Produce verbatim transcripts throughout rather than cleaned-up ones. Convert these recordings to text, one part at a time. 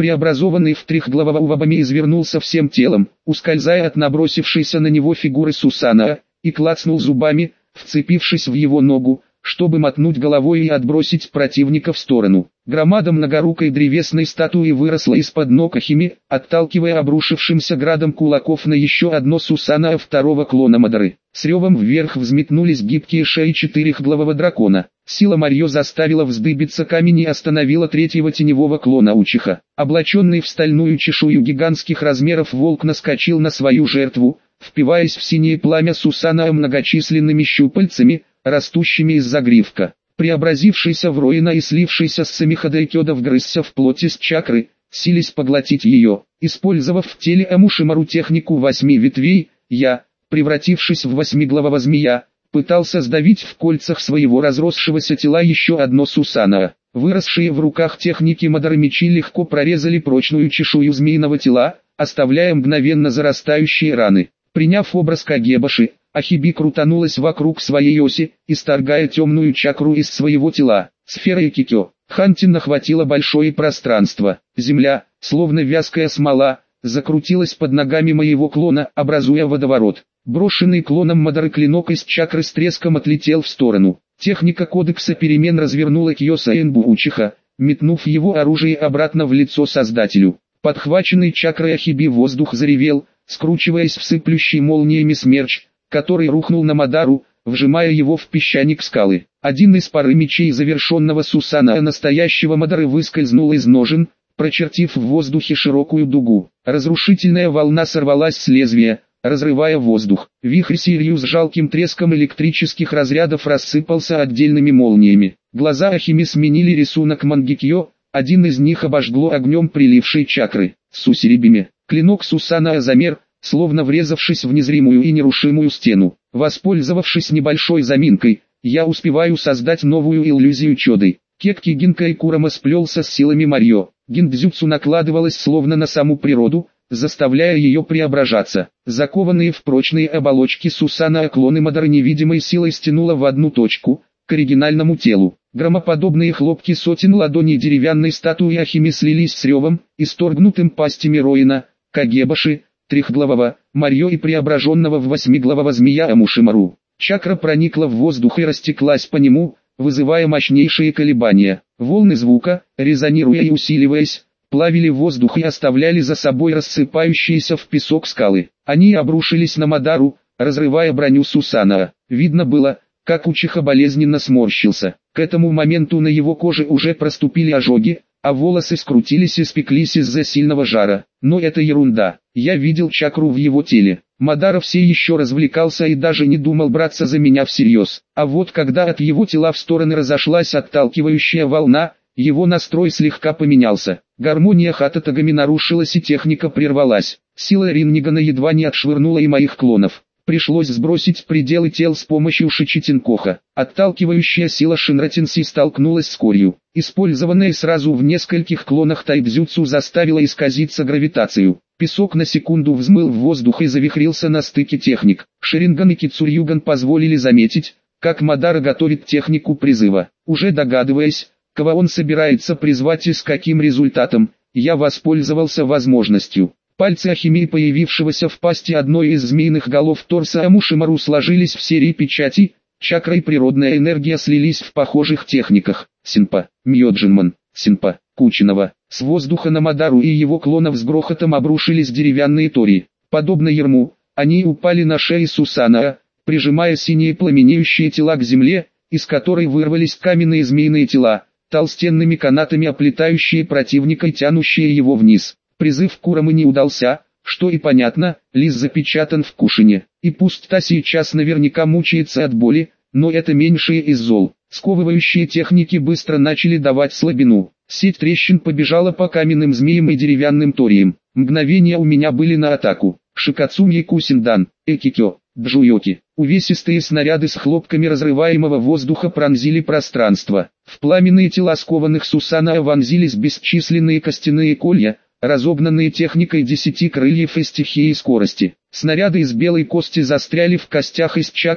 преобразованный в трехглавого Увабами извернулся всем телом, ускользая от набросившейся на него фигуры Сусанаа, и клацнул зубами, вцепившись в его ногу, чтобы мотнуть головой и отбросить противника в сторону. Громада многорукой древесной статуи выросла из-под ног Ахими, отталкивая обрушившимся градом кулаков на еще одно Сусанаа второго клона Мадары. С ревом вверх взметнулись гибкие шеи четырехглавого дракона. Сила Марьё заставила вздыбиться камень и остановила третьего теневого клона Учиха. Облаченный в стальную чешую гигантских размеров волк наскочил на свою жертву, впиваясь в синее пламя Сусанаа многочисленными щупальцами, растущими из загривка. Преобразившийся в Роина и слившийся с Самиходайкёда вгрызся в плоть из чакры, силясь поглотить ее. Использовав в теле Амушимару технику восьми ветвей, я, превратившись в восьмиглавого змея, пытался сдавить в кольцах своего разросшегося тела еще одно Сусанаа. Выросшие в руках техники Мадары мечи легко прорезали прочную чешую змеиного тела, оставляя мгновенно зарастающие раны. Приняв образ Кагебаши, Ахиби крутанулась вокруг своей оси, исторгая темную чакру из своего тела. Сфера Экикё. Хантин охватила большое пространство. Земля, словно вязкая смола, закрутилась под ногами моего клона, образуя водоворот. Брошенный клоном Мадары клинок из чакры с треском отлетел в сторону. Техника кодекса перемен развернула Кьёса Энбу Учиха, метнув его оружие обратно в лицо создателю. Подхваченный чакрой Ахиби воздух заревел, скручиваясь в сыплющий молниями смерч, который рухнул на Мадару, вжимая его в песчаник скалы. Один из пары мечей завершенного Сусанаа настоящего Мадары выскользнул из ножен, прочертив в воздухе широкую дугу. Разрушительная волна сорвалась с лезвия, разрывая воздух. Вихрь Сирью с жалким треском электрических разрядов рассыпался отдельными молниями. Глаза Ахими сменили рисунок Мангекьё, один из них обожгло огнем прилившей чакры. Сусирибиме. Клинок Сусанаа замер, словно врезавшись в незримую и нерушимую стену. Воспользовавшись небольшой заминкой, я успеваю создать новую иллюзию Чоды. Кекки Гинкай Курама сплелся с силами Марьё. Гиндзюцу накладывалось словно на саму природу, заставляя ее преображаться. Закованные в прочные оболочки Сусанаа клоны Мадары невидимой силой стянуло в одну точку, к оригинальному телу. Громоподобные хлопки сотен ладоней деревянной статуи Ахими слились с ревом, исторгнутым пастями Роина, Кагебаши, трехглавого, Марьё и преображенного в восьмиглавого змея Амушимару. Чакра проникла в воздух и растеклась по нему, вызывая мощнейшие колебания. Волны звука, резонируя и усиливаясь, плавили воздух и оставляли за собой рассыпающиеся в песок скалы. Они обрушились на Мадару, разрывая броню Сусанаа. Видно было, как Учиха болезненно сморщился. К этому моменту на его коже уже проступили ожоги, а волосы скрутились и спеклись из-за сильного жара. Но это ерунда. Я видел чакру в его теле. Мадара все еще развлекался и даже не думал браться за меня всерьез. А вот когда от его тела в стороны разошлась отталкивающая волна, его настрой слегка поменялся. Гармония Хататагами нарушилась и техника прервалась. Сила Рингана едва не отшвырнула и моих клонов. Пришлось сбросить пределы тел с помощью Шичитинкоха. Отталкивающая сила Шинратинси столкнулась с корью. Использованная сразу в нескольких клонах тайбзюцу заставила исказиться гравитацию. Песок на секунду взмыл в воздух и завихрился на стыке техник. Шеринган и Кицурьюган позволили заметить, как Мадара готовит технику призыва. Уже догадываясь, кого он собирается призвать и с каким результатом, я воспользовался возможностью. Пальцы Ахими, появившегося в пасти одной из змеиных голов торса Амушимару, сложились в серии печати, чакра и природная энергия слились в похожих техниках. Синпа, Мьоджинман, Синпа, Кучинова. С воздуха на Мадару и его клонов с грохотом обрушились деревянные тори. Подобно ерму, они упали на шеи Сусанаа, прижимая синие пламенеющие тела к земле, из которой вырвались каменные змеиные тела, толстенными канатами оплетающие противника и тянущие его вниз. Призыв Курамы не удался, что и понятно, лис запечатан в кушине. И пусть та сейчас наверняка мучается от боли, но это меньшее из зол. Сковывающие техники быстро начали давать слабину. Сеть трещин побежала по каменным змеям и деревянным ториям. Мгновения у меня были на атаку. Шикацуми Кусиндан, Экикё, Джуйоки. Увесистые снаряды с хлопками разрываемого воздуха пронзили пространство. В пламенные тела скованных Сусанаа вонзились бесчисленные костяные колья, разогнанные техникой десяти крыльев и стихией скорости. Снаряды из белой кости застряли в костях из чакры,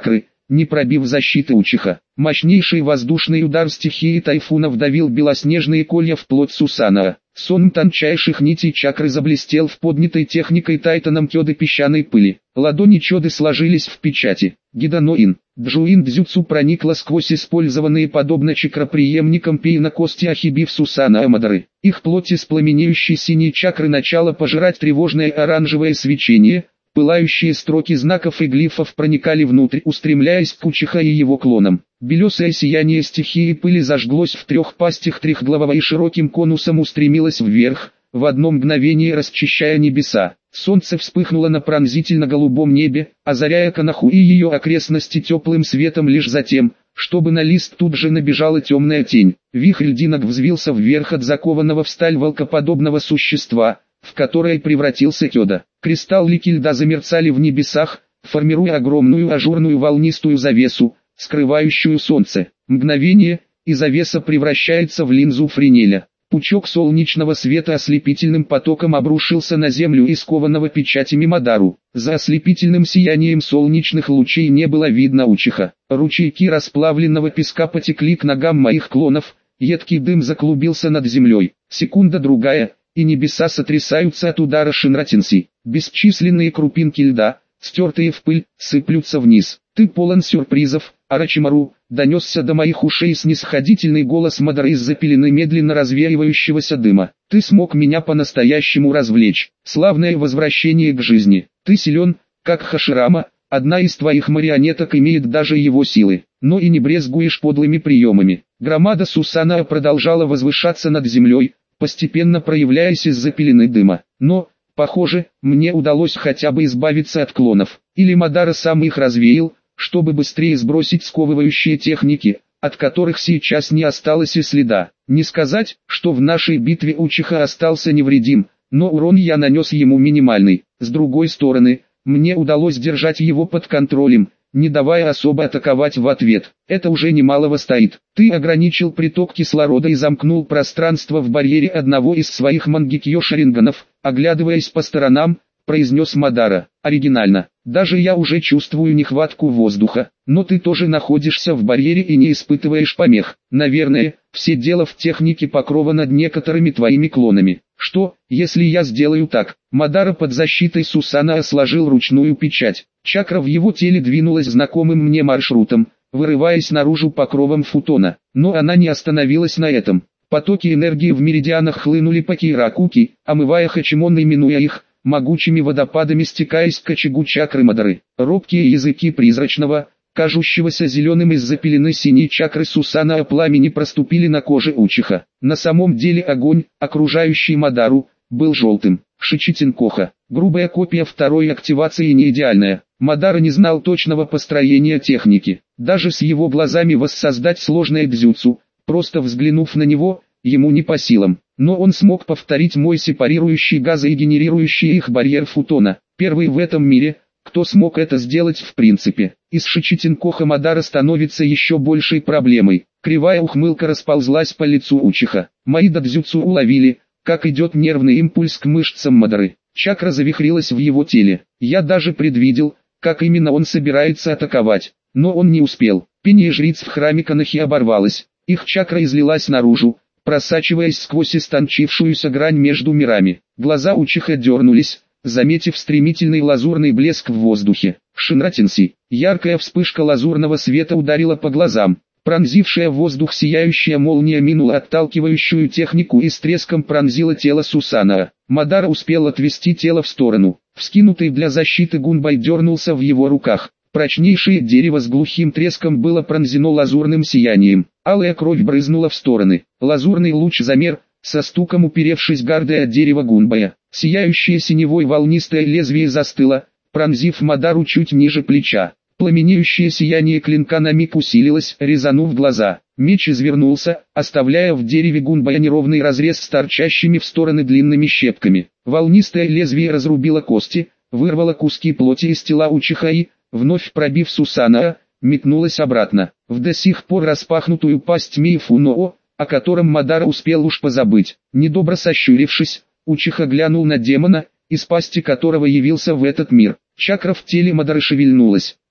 не пробив защиты Учиха. Мощнейший воздушный удар стихии тайфуна вдавил белоснежные колья в плоть Сусанаа. Сон тончайших нитей чакры заблестел в поднятой техникой Тайтаном Кёды песчаной пыли. Ладони Чоды сложились в печати. Гиданоин. Джуин Дзюцу проникла сквозь использованные подобно чакроприемникам Пейна кости Ахибив Сусанаа Мадары. Их плоти с пламенеющей синей чакры начало пожирать тревожное оранжевое свечение. Пылающие строки знаков и глифов проникали внутрь, устремляясь к Учиха и его клонам. Белесое сияние стихии пыли зажглось в трех пастях трехглавого и широким конусом устремилось вверх, в одно мгновение расчищая небеса. Солнце вспыхнуло на пронзительно-голубом небе, озаряя Канаху и ее окрестности теплым светом лишь затем, чтобы на лист тут же набежала темная тень. Вихрь льдинок взвился вверх от закованного в сталь волкоподобного существа, в которое превратился Кёда. Кристаллики льда замерцали в небесах, формируя огромную ажурную волнистую завесу, скрывающую солнце. Мгновение, и завеса превращается в линзу Френеля. Пучок солнечного света ослепительным потоком обрушился на землю и скованного печатями Мадару. За ослепительным сиянием солнечных лучей не было видно Учиха. Ручейки расплавленного песка потекли к ногам моих клонов, едкий дым заклубился над землей. Секунда-другая, и небеса сотрясаются от удара Шинратинси. Бесчисленные крупинки льда, стертые в пыль, сыплются вниз. «Ты полон сюрпризов, Арачимару», — донесся до моих ушей снисходительный голос Мадары из-за пелены медленно развеивающегося дыма. «Ты смог меня по-настоящему развлечь. Славное возвращение к жизни. Ты силен, как Хаширама, одна из твоих марионеток имеет даже его силы, но и не брезгуешь подлыми приемами». Громада Сусанаа продолжала возвышаться над землей, постепенно проявляясь из-за пелены дыма. Но, похоже, мне удалось хотя бы избавиться от клонов. Или Мадара сам их развеял, чтобы быстрее сбросить сковывающие техники, от которых сейчас не осталось и следа. Не сказать, что в нашей битве Учиха остался невредим, но урон я нанес ему минимальный. С другой стороны, мне удалось держать его под контролем, не давая особо атаковать в ответ. Это уже немалого стоит. Ты ограничил приток кислорода и замкнул пространство в барьере одного из своих мангикьё шаринганов, оглядываясь по сторонам, произнес Мадара. Оригинально. Даже я уже чувствую нехватку воздуха, но ты тоже находишься в барьере и не испытываешь помех. Наверное, все дело в технике покрова над некоторыми твоими клонами. Что, если я сделаю так? Мадара под защитой Сусанаа сложил ручную печать. Чакра в его теле двинулась знакомым мне маршрутом, вырываясь наружу покровом футона. Но она не остановилась на этом. Потоки энергии в меридианах хлынули по Кейракуки, омывая Хачимон и минуя их, могучими водопадами стекаясь к очагу чакры Мадары. Робкие языки призрачного, кажущегося зеленым из-за пелены синей чакры Сусанаа пламени проступили на коже Учиха. На самом деле огонь, окружающий Мадару, был желтым. Шичитинкоха. Грубая копия второй активации не идеальная. Мадара не знал точного построения техники. Даже с его глазами воссоздать сложное дзюцу, просто взглянув на него, ему не по силам. Но он смог повторить мой сепарирующий газы и генерирующий их барьер футона. Первый в этом мире, кто смог это сделать в принципе. Из Шичитинкоха Мадара становится еще большей проблемой. Кривая ухмылка расползлась по лицу Учиха. Мои дадзюцу уловили, как идет нервный импульс к мышцам Мадары. Чакра завихрилась в его теле. Я даже предвидел, как именно он собирается атаковать. Но он не успел. Пение жриц в храме Канахи оборвалось. Их чакра излилась наружу, просачиваясь сквозь истончившуюся грань между мирами. Глаза Учиха дернулись, заметив стремительный лазурный блеск в воздухе. Шинратинси. Яркая вспышка лазурного света ударила по глазам. Пронзившая воздух сияющая молния минула отталкивающую технику и с треском пронзила тело Сусанаа. Мадара успел отвести тело в сторону. Вскинутый для защиты гунбай дернулся в его руках. Прочнейшее дерево с глухим треском было пронзено лазурным сиянием. Алая кровь брызнула в стороны. Лазурный луч замер, со стуком уперевшись гардой от дерева гунбая. Сияющее синевой волнистое лезвие застыло, пронзив Мадару чуть ниже плеча. Пламенеющее сияние клинка на миг усилилось, резанув глаза. Меч извернулся, оставляя в дереве гунбая неровный разрез с торчащими в стороны длинными щепками. Волнистое лезвие разрубило кости, вырвало куски плоти из тела Учиха и, вновь пробив Сусанаа, метнулась обратно, в до сих пор распахнутую пасть Миифуноо, о котором Мадара успел уж позабыть. Недобро сощурившись, Учиха глянул на демона, из пасти которого явился в этот мир. Чакра в теле Мадары шевельнулась.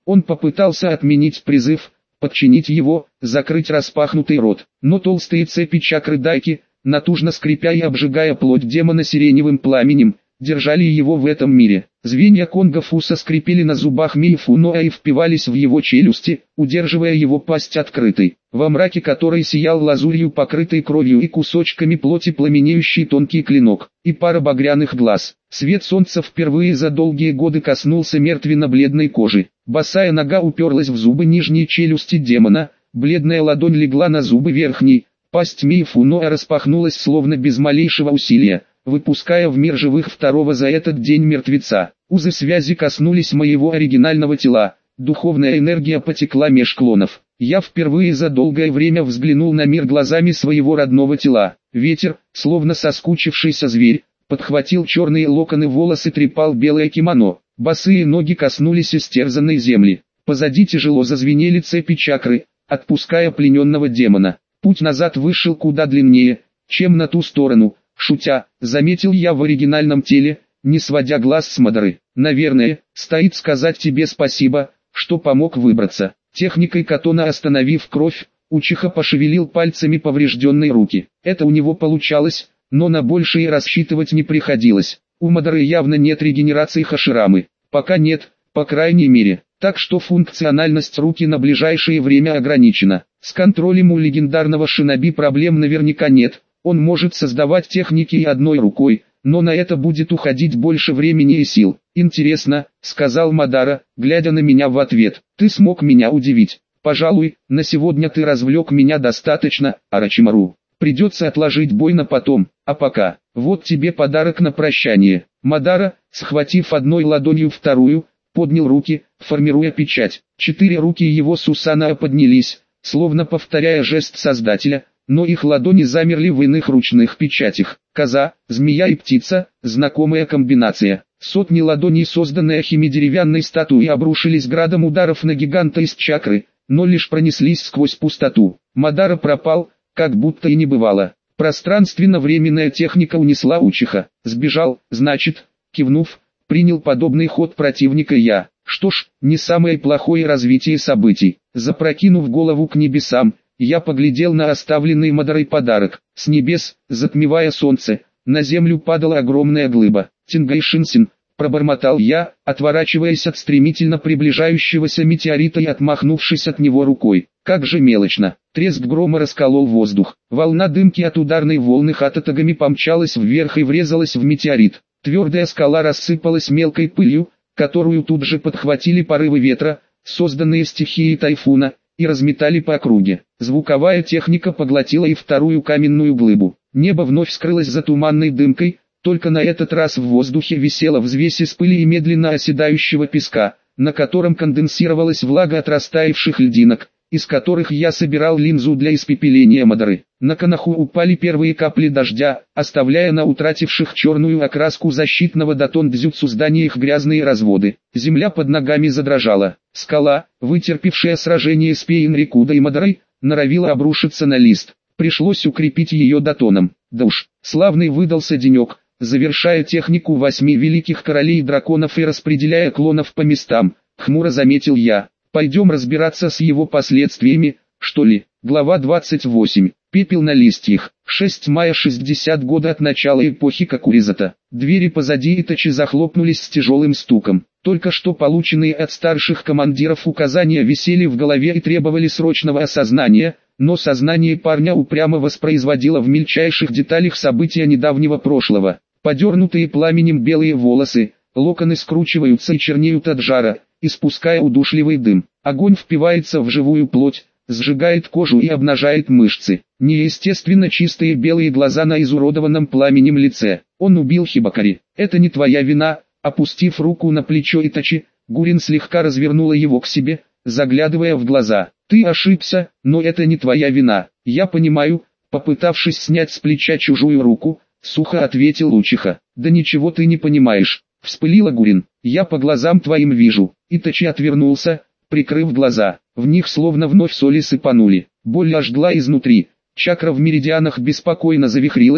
Он попытался отменить призыв, подчинить его, закрыть распахнутый рот, но толстые цепи чакры Дайки, натужно скрипя и обжигая плоть демона сиреневым пламенем, держали его в этом мире. Звенья Конго-Фуса скрипели на зубах Миефуноа и впивались в его челюсти, удерживая его пасть открытой. Во мраке которой сиял лазурью покрытый кровью и кусочками плоти пламенеющий тонкий клинок, и пара багряных глаз. Свет солнца впервые за долгие годы коснулся мертвенно-бледной кожи. Босая нога уперлась в зубы нижней челюсти демона, бледная ладонь легла на зубы верхней, пасть Миефуноа распахнулась словно без малейшего усилия, выпуская в мир живых второго за этот день мертвеца. Узы связи коснулись моего оригинального тела, духовная энергия потекла меж клонов. Я впервые за долгое время взглянул на мир глазами своего родного тела. Ветер, словно соскучившийся зверь, подхватил черные локоны волос и трепал белое кимоно. Босые ноги коснулись истерзанной земли. Позади тяжело зазвенели цепи чакры, отпуская плененного демона. Путь назад вышел куда длиннее, чем на ту сторону. Шутя, заметил я в оригинальном теле, не сводя глаз с Мадары. Наверное, стоит сказать тебе спасибо, что помог выбраться. Техникой Катона остановив кровь, Учиха пошевелил пальцами поврежденной руки. Это у него получалось, но на большее рассчитывать не приходилось. У Мадары явно нет регенерации Хаширамы. Пока нет, по крайней мере. Так что функциональность руки на ближайшее время ограничена. С контролем у легендарного шиноби проблем наверняка нет. Он может создавать техники и одной рукой, но на это будет уходить больше времени и сил. «Интересно», — сказал Мадара, глядя на меня в ответ, — «ты смог меня удивить. Пожалуй, на сегодня ты развлек меня достаточно, Орочимару. Придется отложить бой на потом, а пока, вот тебе подарок на прощание». Мадара, схватив одной ладонью вторую, поднял руки, формируя печать. Четыре руки его Сусана поднялись, словно повторяя жест Создателя, но их ладони замерли в иных ручных печатях. Коза, змея и птица – знакомая комбинация. Сотни ладоней, созданные химидеревянной статуей, обрушились градом ударов на гиганта из чакры, но лишь пронеслись сквозь пустоту. Мадара пропал, как будто и не бывало. Пространственно-временная техника унесла Учиха. Сбежал, значит, кивнув, принял подобный ход противника я. Что ж, не самое плохое развитие событий. Запрокинув голову к небесам, я поглядел на оставленный Мадарой подарок. С небес, затмевая солнце, на землю падала огромная глыба. «Тингайшинсин», пробормотал я, отворачиваясь от стремительно приближающегося метеорита и отмахнувшись от него рукой. Как же мелочно. Треск грома расколол воздух. Волна дымки от ударной волны хататагами помчалась вверх и врезалась в метеорит. Твердая скала рассыпалась мелкой пылью, которую тут же подхватили порывы ветра, созданные стихией тайфуна, и разметали по округе. Звуковая техника поглотила и вторую каменную глыбу. Небо вновь скрылось за туманной дымкой, только на этот раз в воздухе висела взвесь из пыли и медленно оседающего песка, на котором конденсировалась влага от растаявших льдинок, из которых я собирал линзу для испепеления Мадары. На Канаху упали первые капли дождя, оставляя на утративших черную окраску защитного датон дзюцу зданиях грязные разводы. Земля под ногами задрожала. Скала, вытерпевшая сражение с Пейн-Рикуда и Мадарой, норовила обрушиться на лист. Пришлось укрепить ее датоном. Да уж, славный выдался денек, завершая технику восьми великих королей драконов и распределяя клонов по местам, хмуро заметил я. Пойдем разбираться с его последствиями, что ли. Глава двадцать восемь. Пепел на листьях. шестого мая шестьдесят года от начала эпохи Какуризата. Двери позади Итачи захлопнулись с тяжелым стуком. Только что полученные от старших командиров указания висели в голове и требовали срочного осознания, но сознание парня упрямо воспроизводило в мельчайших деталях события недавнего прошлого. Подернутые пламенем белые волосы, локоны скручиваются и чернеют от жара, испуская удушливый дым. Огонь впивается в живую плоть, сжигает кожу и обнажает мышцы. Неестественно чистые белые глаза на изуродованном пламенем лице. Он убил Хибакари. Это не твоя вина. Опустив руку на плечо Итачи, Гурин слегка развернула его к себе, заглядывая в глаза. Ты ошибся, но это не твоя вина. Я понимаю. Попытавшись снять с плеча чужую руку, сухо ответил Учиха. Да ничего ты не понимаешь. Вспылила Гурин. Я по глазам твоим вижу. Итачи отвернулся, прикрыв глаза. В них словно вновь соли сыпанули. Боль ожгла изнутри. Чакра в меридианах беспокойно завихрилась,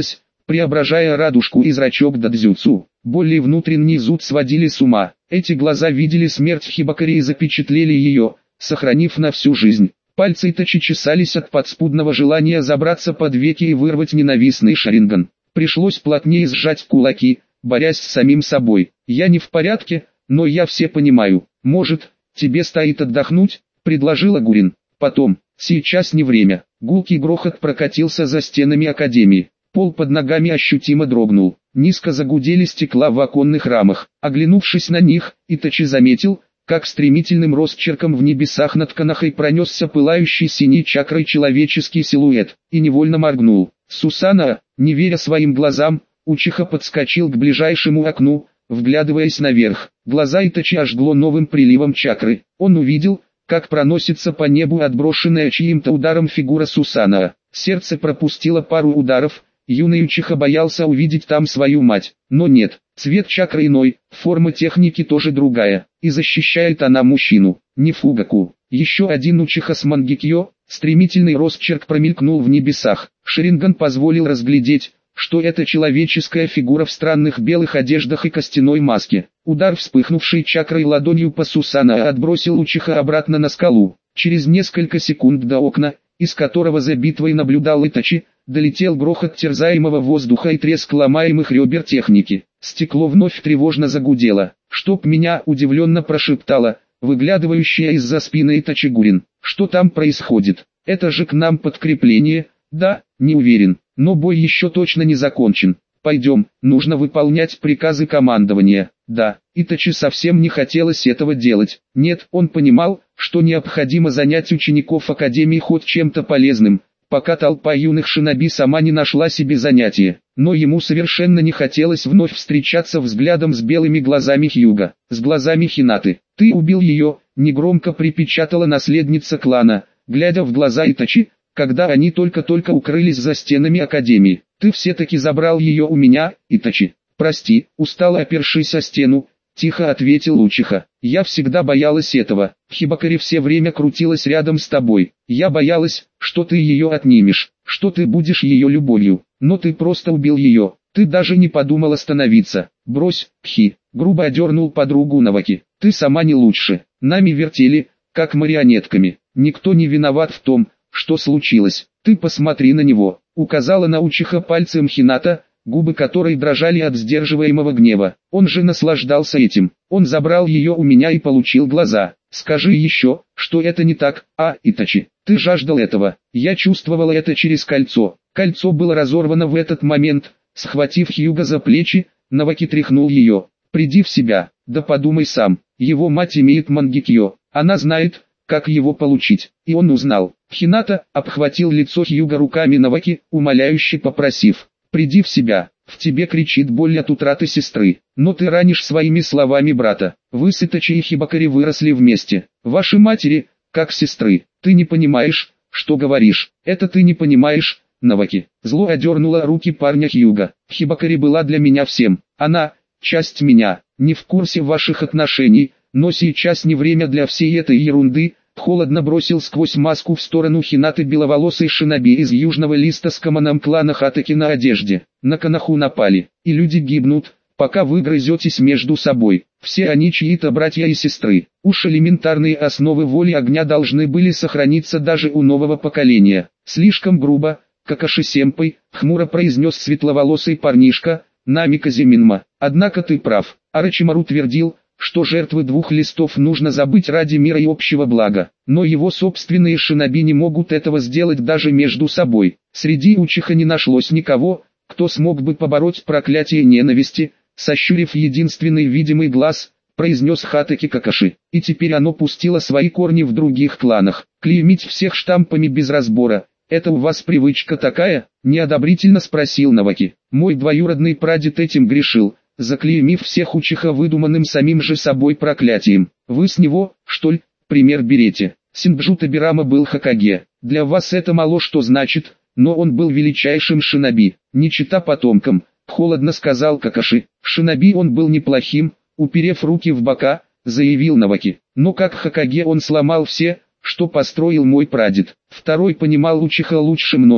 преображая радужку и зрачок дадзюцу. Более внутренний зуд сводили с ума. Эти глаза видели смерть Хибакари и запечатлели ее, сохранив на всю жизнь. Пальцы Итачи чесались от подспудного желания забраться под веки и вырвать ненавистный шаринган. Пришлось плотнее сжать кулаки, борясь с самим собой. «Я не в порядке, но я все понимаю. Может, тебе стоит отдохнуть?» – предложила Гурин. «Потом, сейчас не время». Гулкий грохот прокатился за стенами академии. Пол под ногами ощутимо дрогнул. Низко загудели стекла в оконных рамах. Оглянувшись на них, Итачи заметил, как стремительным росчерком в небесах над Канахой пронесся пылающий синей чакрой человеческий силуэт, и невольно моргнул. Сусана, не веря своим глазам, Учиха подскочил к ближайшему окну, вглядываясь наверх. Глаза Итачи ожгло новым приливом чакры. Он увидел, как проносится по небу отброшенная чьим-то ударом фигура Сусана. Сердце пропустило пару ударов. Юный Учиха боялся увидеть там свою мать, но нет, цвет чакры иной, форма техники тоже другая, и защищает она мужчину, не Фугаку. Еще один Учиха с Мангекьё, стремительный росчерк промелькнул в небесах. Шаринган позволил разглядеть, что это человеческая фигура в странных белых одеждах и костяной маске. Удар вспыхнувшей чакрой ладонью по Сусана отбросил Учиха обратно на скалу. Через несколько секунд до окна, из которого за битвой наблюдал Итачи, долетел грохот терзаемого воздуха и треск ломаемых ребер техники. Стекло вновь тревожно загудело. «Чтоб меня!» — удивленно прошептала, выглядывающая из-за спины Итачи Гурин. «Что там происходит? Это же к нам подкрепление?» «Да, не уверен, но бой еще точно не закончен. Пойдем, нужно выполнять приказы командования». Да, Итачи совсем не хотелось этого делать. Нет, он понимал, что необходимо занять учеников Академии хоть чем-то полезным, пока толпа юных шиноби сама не нашла себе занятия. Но ему совершенно не хотелось вновь встречаться взглядом с белыми глазами Хьюга, с глазами Хинаты. «Ты убил ее», — негромко припечатала наследница клана, глядя в глаза Итачи, когда они только-только укрылись за стенами Академии. «Ты все-таки забрал ее у меня, Итачи». «Прости», устало опершись о стену, тихо ответил Учиха. «Я всегда боялась этого. Хибакари все время крутилась рядом с тобой. Я боялась, что ты ее отнимешь, что ты будешь ее любовью. Но ты просто убил ее. Ты даже не подумал остановиться. Брось, Хи», грубо одернул подругу Наваки. «Ты сама не лучше. Нами вертели, как марионетками. Никто не виноват в том, что случилось. Ты посмотри на него», указала на Учиха пальцем Хината, губы которой дрожали от сдерживаемого гнева. «Он же наслаждался этим. Он забрал ее у меня и получил глаза. Скажи еще, что это не так, а, Итачи, ты жаждал этого». Я чувствовала это через кольцо. Кольцо было разорвано в этот момент. Схватив Хьюга за плечи, Наваки тряхнул ее. «Приди в себя, да подумай сам. Его мать имеет Мангекьё. Она знает, как его получить». И он узнал. Хината обхватил лицо Хьюга руками Наваки, умоляюще попросив: «Приди в себя, в тебе кричит боль от утраты сестры, но ты ранишь своими словами брата. Вы с Итачи и Хибакари выросли вместе, ваши матери, как сестры. Ты не понимаешь, что говоришь, это ты не понимаешь, Наваки». Зло одернула руки парня Хьюга. «Хибакари была для меня всем, она, часть меня, не в курсе ваших отношений, но сейчас не время для всей этой ерунды». Холодно бросил сквозь маску в сторону Хинаты беловолосый шиноби из южного листа с комоном клана Хатаки на одежде. «На Канаху напали, и люди гибнут, пока вы грызетесь между собой. Все они чьи-то братья и сестры. Уж элементарные основы воли огня должны были сохраниться даже у нового поколения». «Слишком грубо, Какаши-сэмпай», хмуро произнес светловолосый парнишка, Намика Зиминма. «Однако ты прав». Орочимару твердил, что жертвы двух листов нужно забыть ради мира и общего блага, но его собственные шиноби не могут этого сделать даже между собой. Среди Учиха не нашлось никого, кто смог бы побороть проклятие ненависти, сощурив единственный видимый глаз, произнес Хатаки Какаши, и теперь оно пустило свои корни в других кланах. «Клеймить всех штампами без разбора, это у вас привычка такая?» неодобрительно спросил Наваки. «Мой двоюродный прадед этим грешил, заклеймив всех Учиха выдуманным самим же собой проклятием. Вы с него, что ли, пример берете? Синджу Табирама был Хокаге. Для вас это мало что значит, но он был величайшим шиноби, не чита потомкам», холодно сказал Какаши. «Шиноби он был неплохим», уперев руки в бока, заявил Наваки. «Но как Хокаге он сломал все, что построил мой прадед». Второй понимал Учиха лучше многих,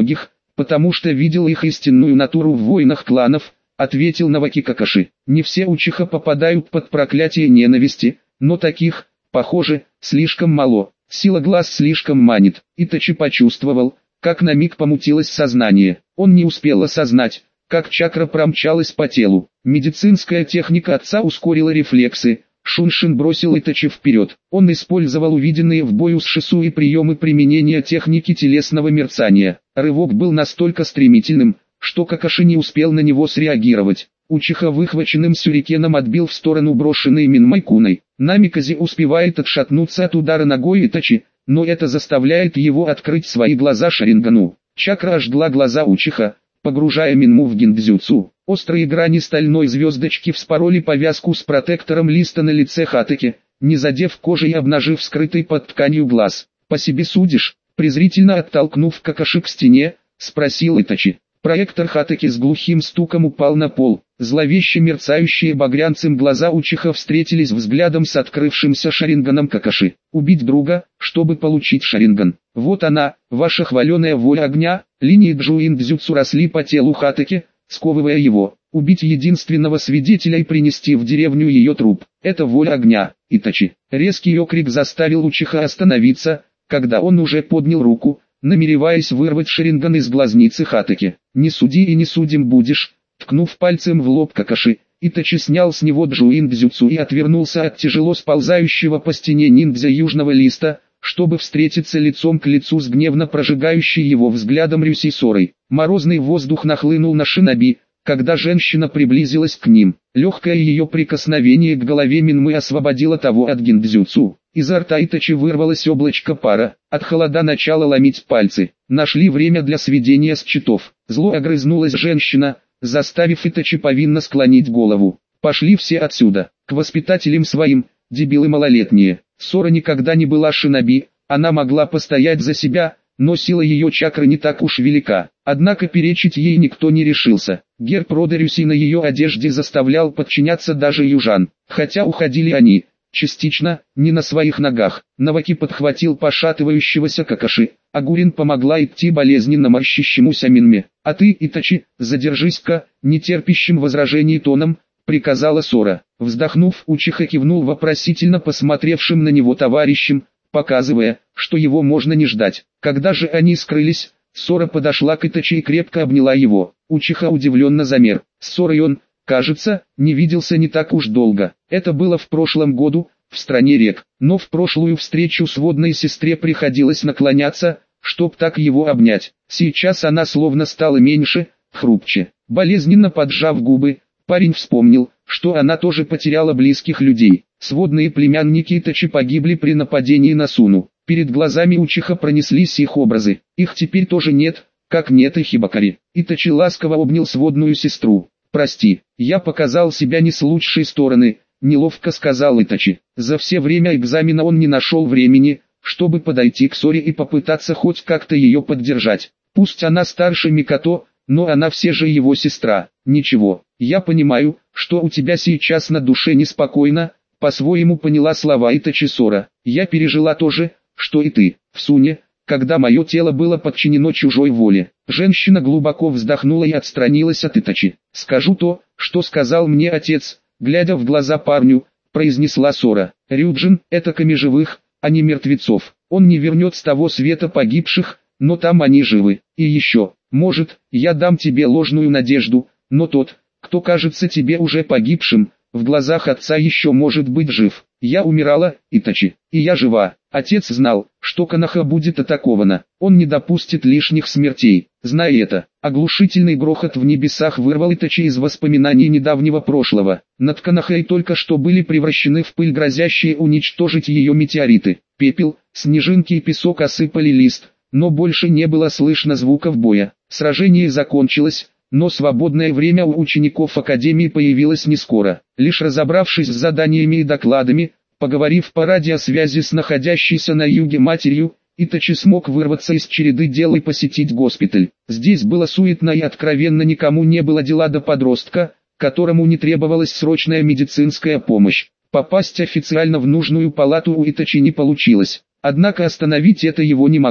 потому что видел их истинную натуру в войнах кланов, ответил Наваки Какаши. Не все Учиха попадают под проклятие ненависти, но таких, похоже, слишком мало. Сила глаз слишком манит. Итачи почувствовал, как на миг помутилось сознание. Он не успел осознать, как чакра промчалась по телу. Медицинская техника отца ускорила рефлексы. Шуншин бросил Итачи вперед. Он использовал увиденные в бою с Шису и приемы применения техники телесного мерцания. Рывок был настолько стремительным, что Какаши не успел на него среагировать. Учиха выхваченным сюрикеном отбил в сторону брошенный Минмайкуной. Намикази успевает отшатнуться от удара ногой Итачи, но это заставляет его открыть свои глаза Шарингану. Чакра ожгла глаза Учиха, погружая Минму в гиндзюцу. Острые грани стальной звездочки вспороли повязку с протектором листа на лице Хатаки, не задев кожи и обнажив скрытый под тканью глаз. «По себе судишь?» Презрительно оттолкнув Какаши к стене, спросил Итачи. Проектор Хатаки с глухим стуком упал на пол. Зловеще мерцающие багрянцем глаза Учиха встретились взглядом с открывшимся шаринганом Какаши. Убить друга, чтобы получить шаринган. Вот она, ваша хваленая воля огня. Линии джуин-дзюцу росли по телу Хатаки, сковывая его. Убить единственного свидетеля и принести в деревню ее труп. Это воля огня, Итачи. Резкий окрик заставил Учиха остановиться, когда он уже поднял руку, намереваясь вырвать шаринган из глазницы Хатаки. «Не суди и не судим будешь», ткнув пальцем в лоб Какаши, Итачи снял с него джуин-дзюцу и отвернулся от тяжело сползающего по стене ниндзя южного листа, чтобы встретиться лицом к лицу с гневно прожигающей его взглядом Рюси Сорой. Морозный воздух нахлынул на шиноби, когда женщина приблизилась к ним. Легкое ее прикосновение к голове Минмы освободило того от гиндзюцу. Изо рта Итачи вырвалось облачко пара, от холода начало ломить пальцы. Нашли время для сведения счетов. Зло огрызнулась женщина, заставив Итачи повинно склонить голову. Пошли все отсюда, к воспитателям своим, дебилы малолетние. Сора никогда не была шиноби, она могла постоять за себя, но сила ее чакры не так уж велика. Однако перечить ей никто не решился. Герб рода Рюси на ее одежде заставлял подчиняться даже южан, хотя уходили они частично, не на своих ногах. Наваки подхватил пошатывающегося Какаши, а Гурин помогла идти болезненно морщащемуся Минме. «А ты, Итачи, задержись-ка», нетерпящим возражений тоном, приказала Сора. Вздохнув, Учиха кивнул вопросительно посмотревшим на него товарищам, показывая, что его можно не ждать. Когда же они скрылись, Сора подошла к Итачи и крепко обняла его. Учиха удивленно замер. С Сорой он, кажется, не виделся не так уж долго. Это было в прошлом году, в стране рек. Но в прошлую встречу сводной сестре приходилось наклоняться, чтоб так его обнять. Сейчас она словно стала меньше, хрупче. Болезненно поджав губы, парень вспомнил, что она тоже потеряла близких людей. Сводные племянники Итачи погибли при нападении на Суну. Перед глазами Учиха пронеслись их образы. Их теперь тоже нет, как нет и Хибакари. Итачи ласково обнял сводную сестру. «Прости, я показал себя не с лучшей стороны», — неловко сказал Итачи. За все время экзамена он не нашел времени, чтобы подойти к Соре и попытаться хоть как-то ее поддержать. Пусть она старше Микото, но она все же его сестра. «Ничего, я понимаю, что у тебя сейчас на душе неспокойно», — по-своему поняла слова Итачи Сора. «Я пережила то же, что и ты, в Суне, когда мое тело было подчинено чужой воле». Женщина глубоко вздохнула и отстранилась от Итачи. «Скажу то, что сказал мне отец», глядя в глаза парню, произнесла Сора. «Рюджин — это камни живых, а не мертвецов. Он не вернет с того света погибших, но там они живы. И еще, может, я дам тебе ложную надежду, но тот, кто кажется тебе уже погибшим, в глазах отца еще может быть жив. Я умирала, Итачи, и я жива». Отец знал, что Коноха будет атакована. Он не допустит лишних смертей. Зная это, оглушительный грохот в небесах вырвал Итачи из воспоминаний недавнего прошлого. Над Конохой только что были превращены в пыль грозящие уничтожить ее метеориты. Пепел, снежинки и песок осыпали лист, но больше не было слышно звуков боя. Сражение закончилось, но свободное время у учеников Академии появилось не скоро. Лишь разобравшись с заданиями и докладами, поговорив по радиосвязи с находящейся на юге матерью, Итачи смог вырваться из череды дел и посетить госпиталь. Здесь было суетно и откровенно никому не было дела до подростка, которому не требовалась срочная медицинская помощь. Попасть официально в нужную палату у Итачи не получилось. Однако остановить это его не могло.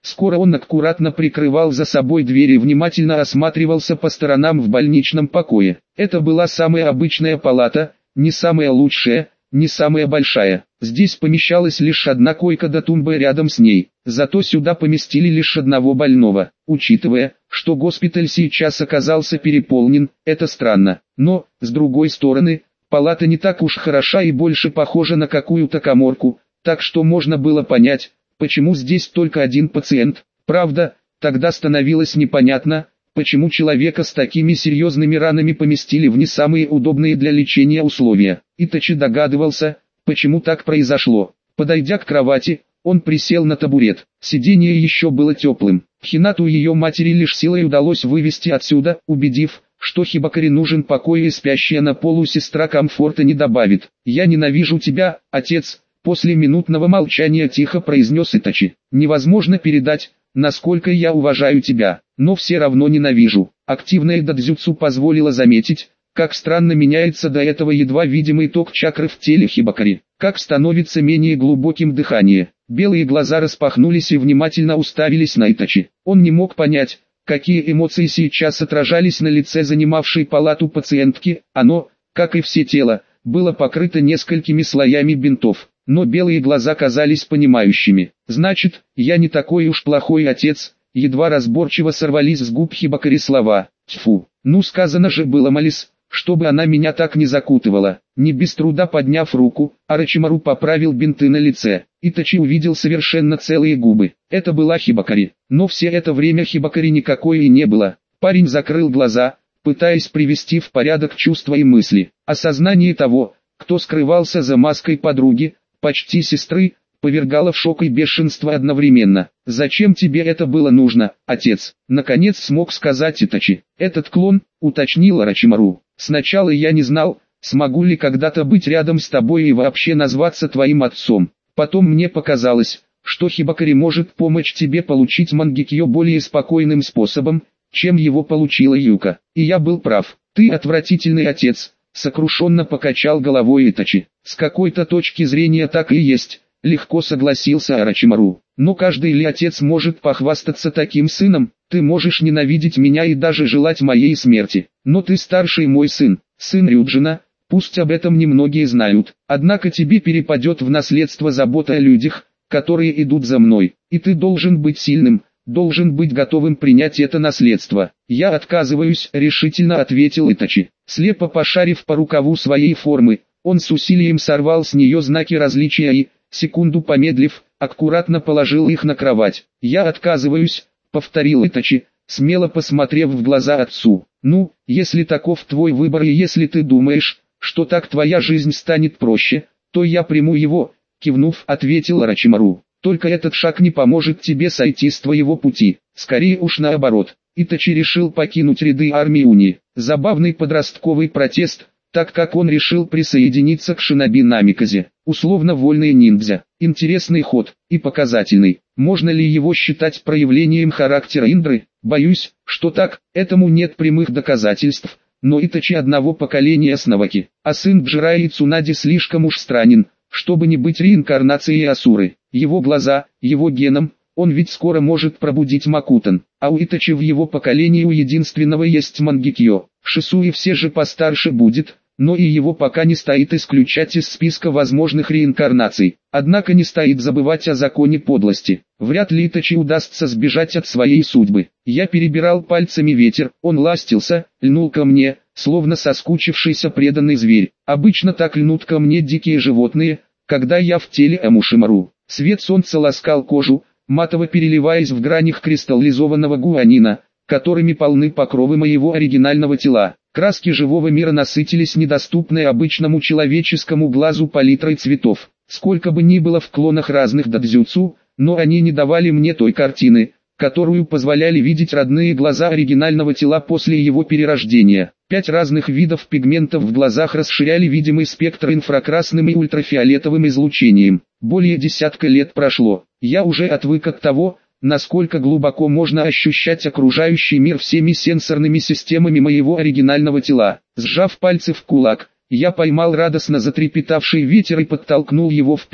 Скоро он аккуратно прикрывал за собой дверь и внимательно осматривался по сторонам в больничном покое. Это была самая обычная палата, не самая лучшая, не самая большая. Здесь помещалась лишь одна койка да тумба рядом с ней. Зато сюда поместили лишь одного больного. Учитывая, что госпиталь сейчас оказался переполнен, это странно. Но, с другой стороны, палата не так уж хороша и больше похожа на какую-то каморку, так что можно было понять, почему здесь только один пациент. Правда, тогда становилось непонятно, почему человека с такими серьезными ранами поместили в не самые удобные для лечения условия. Итачи догадывался, почему так произошло. Подойдя к кровати, он присел на табурет. Сиденье еще было теплым. Хинату и ее матери лишь силой удалось вывести отсюда, убедив, что Хибакари нужен покой и спящая на полу сестра комфорта не добавит. «Я ненавижу тебя, отец», после минутного молчания тихо произнес Итачи. «Невозможно передать, насколько я уважаю тебя, но все равно ненавижу». Активная дадзюцу позволила заметить, как странно меняется до этого едва видимый ток чакры в теле Хибакари, как становится менее глубоким дыхание. Белые глаза распахнулись и внимательно уставились на Итачи. Он не мог понять, какие эмоции сейчас отражались на лице занимавшей палату пациентки. Оно, как и все тело, было покрыто несколькими слоями бинтов, но белые глаза казались понимающими. «Значит, я не такой уж плохой отец», едва разборчиво сорвались с губ Хибакари слова. «Тьфу, ну сказано же было Малис, чтобы она меня так не закутывала». Не без труда подняв руку, Орочимару поправил бинты на лице. Итачи увидел совершенно целые губы. Это была Хибакари, но все это время Хибакари никакой и не было. Парень закрыл глаза, пытаясь привести в порядок чувства и мысли. Осознание того, кто скрывался за маской подруги, почти сестры, повергало в шок и бешенство одновременно. «Зачем тебе это было нужно, отец?» Наконец смог сказать Итачи. «Этот клон», уточнил Орочимару. «Сначала я не знал, смогу ли когда-то быть рядом с тобой и вообще назваться твоим отцом. Потом мне показалось, что Хибакари может помочь тебе получить Мангекьё более спокойным способом, чем его получила Юка. И я был прав. Ты отвратительный отец», сокрушенно покачал головой Итачи. «С какой-то точки зрения так и есть», легко согласился Орочимару. «Но каждый ли отец может похвастаться таким сыном? Ты можешь ненавидеть меня и даже желать моей смерти. Но ты старший мой сын, сын Рюджина, пусть об этом немногие знают. Однако тебе перепадет в наследство забота о людях, которые идут за мной. И ты должен быть сильным, должен быть готовым принять это наследство». «Я отказываюсь», решительно ответил Итачи. Слепо пошарив по рукаву своей формы, он с усилием сорвал с нее знаки различия и, секунду помедлив, аккуратно положил их на кровать. «Я отказываюсь», повторил Итачи, смело посмотрев в глаза отцу. «Ну, если таков твой выбор и если ты думаешь, что так твоя жизнь станет проще, то я приму его», кивнув, ответил Орочимару. «Только этот шаг не поможет тебе сойти с твоего пути, скорее уж наоборот». Итачи решил покинуть ряды армии Уни. Забавный подростковый протест, так как он решил присоединиться к шиноби Намиказе. Условно вольные ниндзя. Интересный ход, и показательный. Можно ли его считать проявлением характера Индры? Боюсь, что так, этому нет прямых доказательств, но Итачи одного поколения с Наваки, а сын Джираи Цунади слишком уж странен, чтобы не быть реинкарнацией Асуры. Его глаза, его геном, он ведь скоро может пробудить Макутан, а у Итачи в его поколении у единственного есть Мангекьё. Шисуи все же постарше будет, но и его пока не стоит исключать из списка возможных реинкарнаций. Однако не стоит забывать о законе подлости. Вряд ли Итачи удастся сбежать от своей судьбы. Я перебирал пальцами ветер, он ластился, льнул ко мне, словно соскучившийся преданный зверь. Обычно так льнут ко мне дикие животные, когда я в теле Амушимару. Свет солнца ласкал кожу, матово переливаясь в гранях кристаллизованного гуанина, которыми полны покровы моего оригинального тела. Краски живого мира насытились недоступной обычному человеческому глазу палитрой цветов. Сколько бы ни было в клонах разных дадзюцу, но они не давали мне той картины, которую позволяли видеть родные глаза оригинального тела после его перерождения. Пять разных видов пигментов в глазах расширяли видимый спектр инфракрасным и ультрафиолетовым излучением. Более десятка лет прошло. Я уже отвык от того, насколько глубоко можно ощущать окружающий мир всеми сенсорными системами моего оригинального тела. Сжав пальцы в кулак, я поймал радостно затрепетавший ветер и подтолкнул его вперед,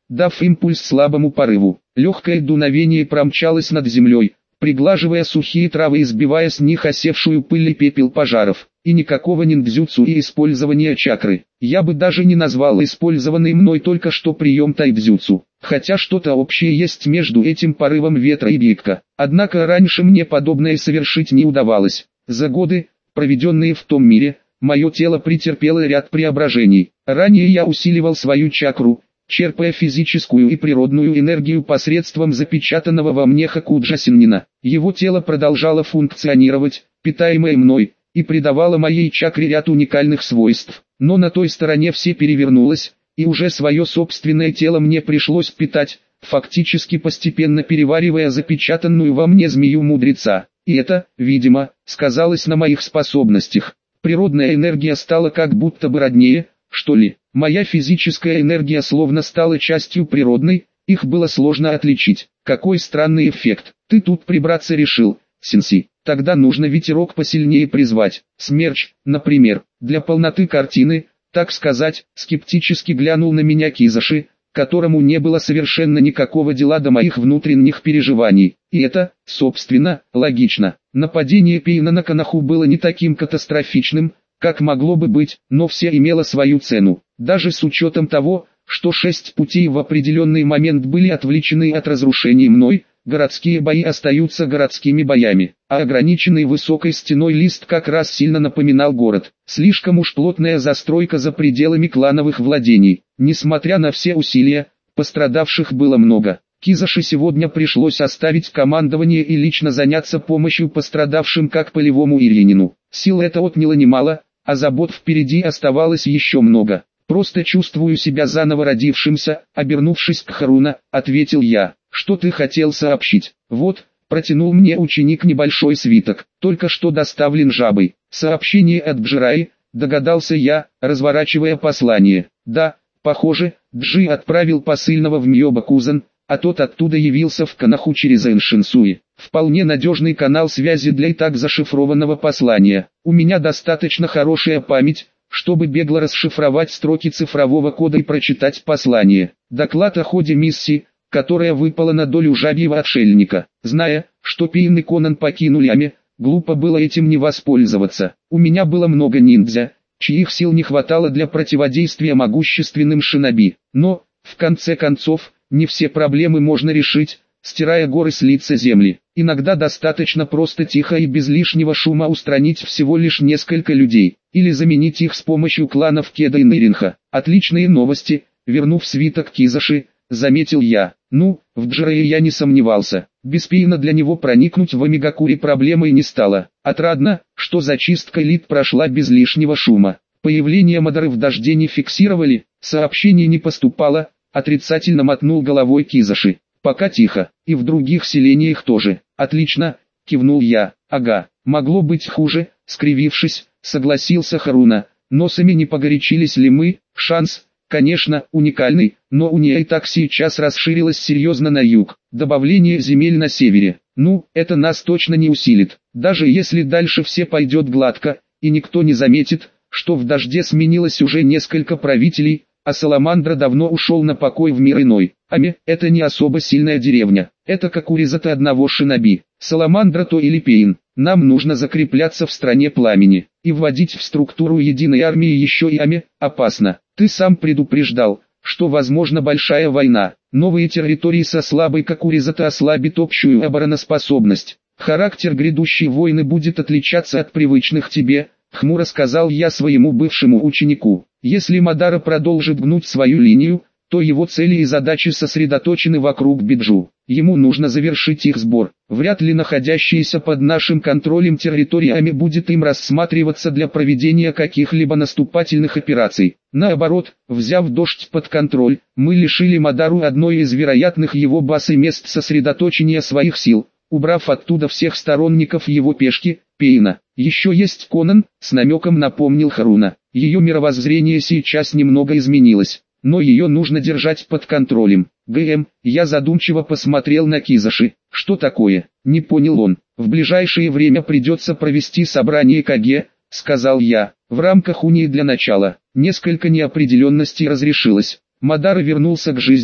дав импульс слабому порыву. Легкое дуновение промчалось над землей, приглаживая сухие травы и сбивая с них осевшую пыль и пепел пожаров. И никакого ниндзюцу и использования чакры. Я бы даже не назвал использованный мной только что прием тайдзюцу. Хотя что-то общее есть между этим порывом ветра и гекко. Однако раньше мне подобное совершить не удавалось. За годы, проведенные в том мире, мое тело претерпело ряд преображений. Ранее я усиливал свою чакру, черпая физическую и природную энергию посредством запечатанного во мне Хокуджа Синнина. Его тело продолжало функционировать, питаемое мной, и придавало моей чакре ряд уникальных свойств. Но на той стороне все перевернулось, и уже свое собственное тело мне пришлось питать, фактически постепенно переваривая запечатанную во мне змею мудреца. И это, видимо, сказалось на моих способностях. Природная энергия стала как будто бы роднее, что ли. Моя физическая энергия словно стала частью природной, их было сложно отличить. Какой странный эффект. Ты тут прибраться решил, Синси. Тогда нужно ветерок посильнее призвать. Смерч, например, для полноты картины, так сказать, скептически глянул на меня Кизаши, которому не было совершенно никакого дела до моих внутренних переживаний. И это, собственно, логично. Нападение Пейна на Коноху было не таким катастрофичным, как могло бы быть, но все имело свою цену. Даже с учетом того, что шесть путей в определенный момент были отвлечены от разрушений мной, городские бои остаются городскими боями, а ограниченный высокой стеной лист как раз сильно напоминал город. Слишком уж плотная застройка за пределами клановых владений. Несмотря на все усилия, пострадавших было много. Кизаши сегодня пришлось оставить командование и лично заняться помощью пострадавшим как полевому Иринину. Сил это отняло немало, а забот впереди оставалось еще много. «Просто чувствую себя заново родившимся», — обернувшись к Харуна, ответил я. «Что ты хотел сообщить?» «Вот», — протянул мне ученик небольшой свиток, только что доставлен жабой. «Сообщение от Джираи», — догадался я, разворачивая послание. «Да, похоже, Джи отправил посыльного в Мьёбакузан, а тот оттуда явился в Коноху через Эншинсуи. Вполне надежный канал связи для и так зашифрованного послания. У меня достаточно хорошая память, чтобы бегло расшифровать строки цифрового кода и прочитать послание. Доклад о ходе миссии, которая выпала на долю жабьего отшельника. Зная, что Пейн и Конан покинули Ами, глупо было этим не воспользоваться. У меня было много ниндзя, чьих сил не хватало для противодействия могущественным шиноби. Но, в конце концов, не все проблемы можно решить, стирая горы с лица земли. Иногда достаточно просто тихо и без лишнего шума устранить всего лишь несколько людей, или заменить их с помощью кланов Кеда и Ныринха. Отличные новости, вернув свиток Кизаши, заметил я. Ну, в Джирае я не сомневался. Без Пейна для него проникнуть в Амигакури проблемой не стало. Отрадно, что зачистка элит прошла без лишнего шума. Появление Мадары в дожде не фиксировали, сообщений не поступало, отрицательно мотнул головой Кизаши. Пока тихо, и в других селениях тоже. Отлично, кивнул я. Ага, могло быть хуже, скривившись, согласился Харуна. Носами не погорячились ли мы? Шанс, конечно, уникальный, но у нее и так сейчас расширилось серьезно на юг. Добавление земель на севере. Ну, это нас точно не усилит. Даже если дальше все пойдет гладко, и никто не заметит, что в дожде сменилось уже несколько правителей, а Саламандра давно ушел на покой в мир иной. Ами – это не особо сильная деревня, это как у Ризата одного шиноби. Саламандра то или Пейн. Нам нужно закрепляться в стране пламени, и вводить в структуру единой армии еще и Ами опасно. Ты сам предупреждал, что возможна большая война. Новые территории со слабой как у Ризата ослабит общую обороноспособность. Характер грядущей войны будет отличаться от привычных тебе, хмуро сказал я своему бывшему ученику. Если Мадара продолжит гнуть свою линию, то его цели и задачи сосредоточены вокруг Биджу. Ему нужно завершить их сбор. Вряд ли находящиеся под нашим контролем территориями будет им рассматриваться для проведения каких-либо наступательных операций. Наоборот, взяв дождь под контроль, мы лишили Мадару одной из вероятных его баз и мест сосредоточения своих сил, убрав оттуда всех сторонников его пешки, Пейна. Еще есть Конан, с намеком напомнил Харуна. Ее мировоззрение сейчас немного изменилось, но ее нужно держать под контролем. ГМ, я задумчиво посмотрел на Кизаши. Что такое? Не понял он. В ближайшее время придется провести собрание Каге, сказал я. В рамках унии для начала. Несколько неопределенностей разрешилось. Мадара вернулся к жизни,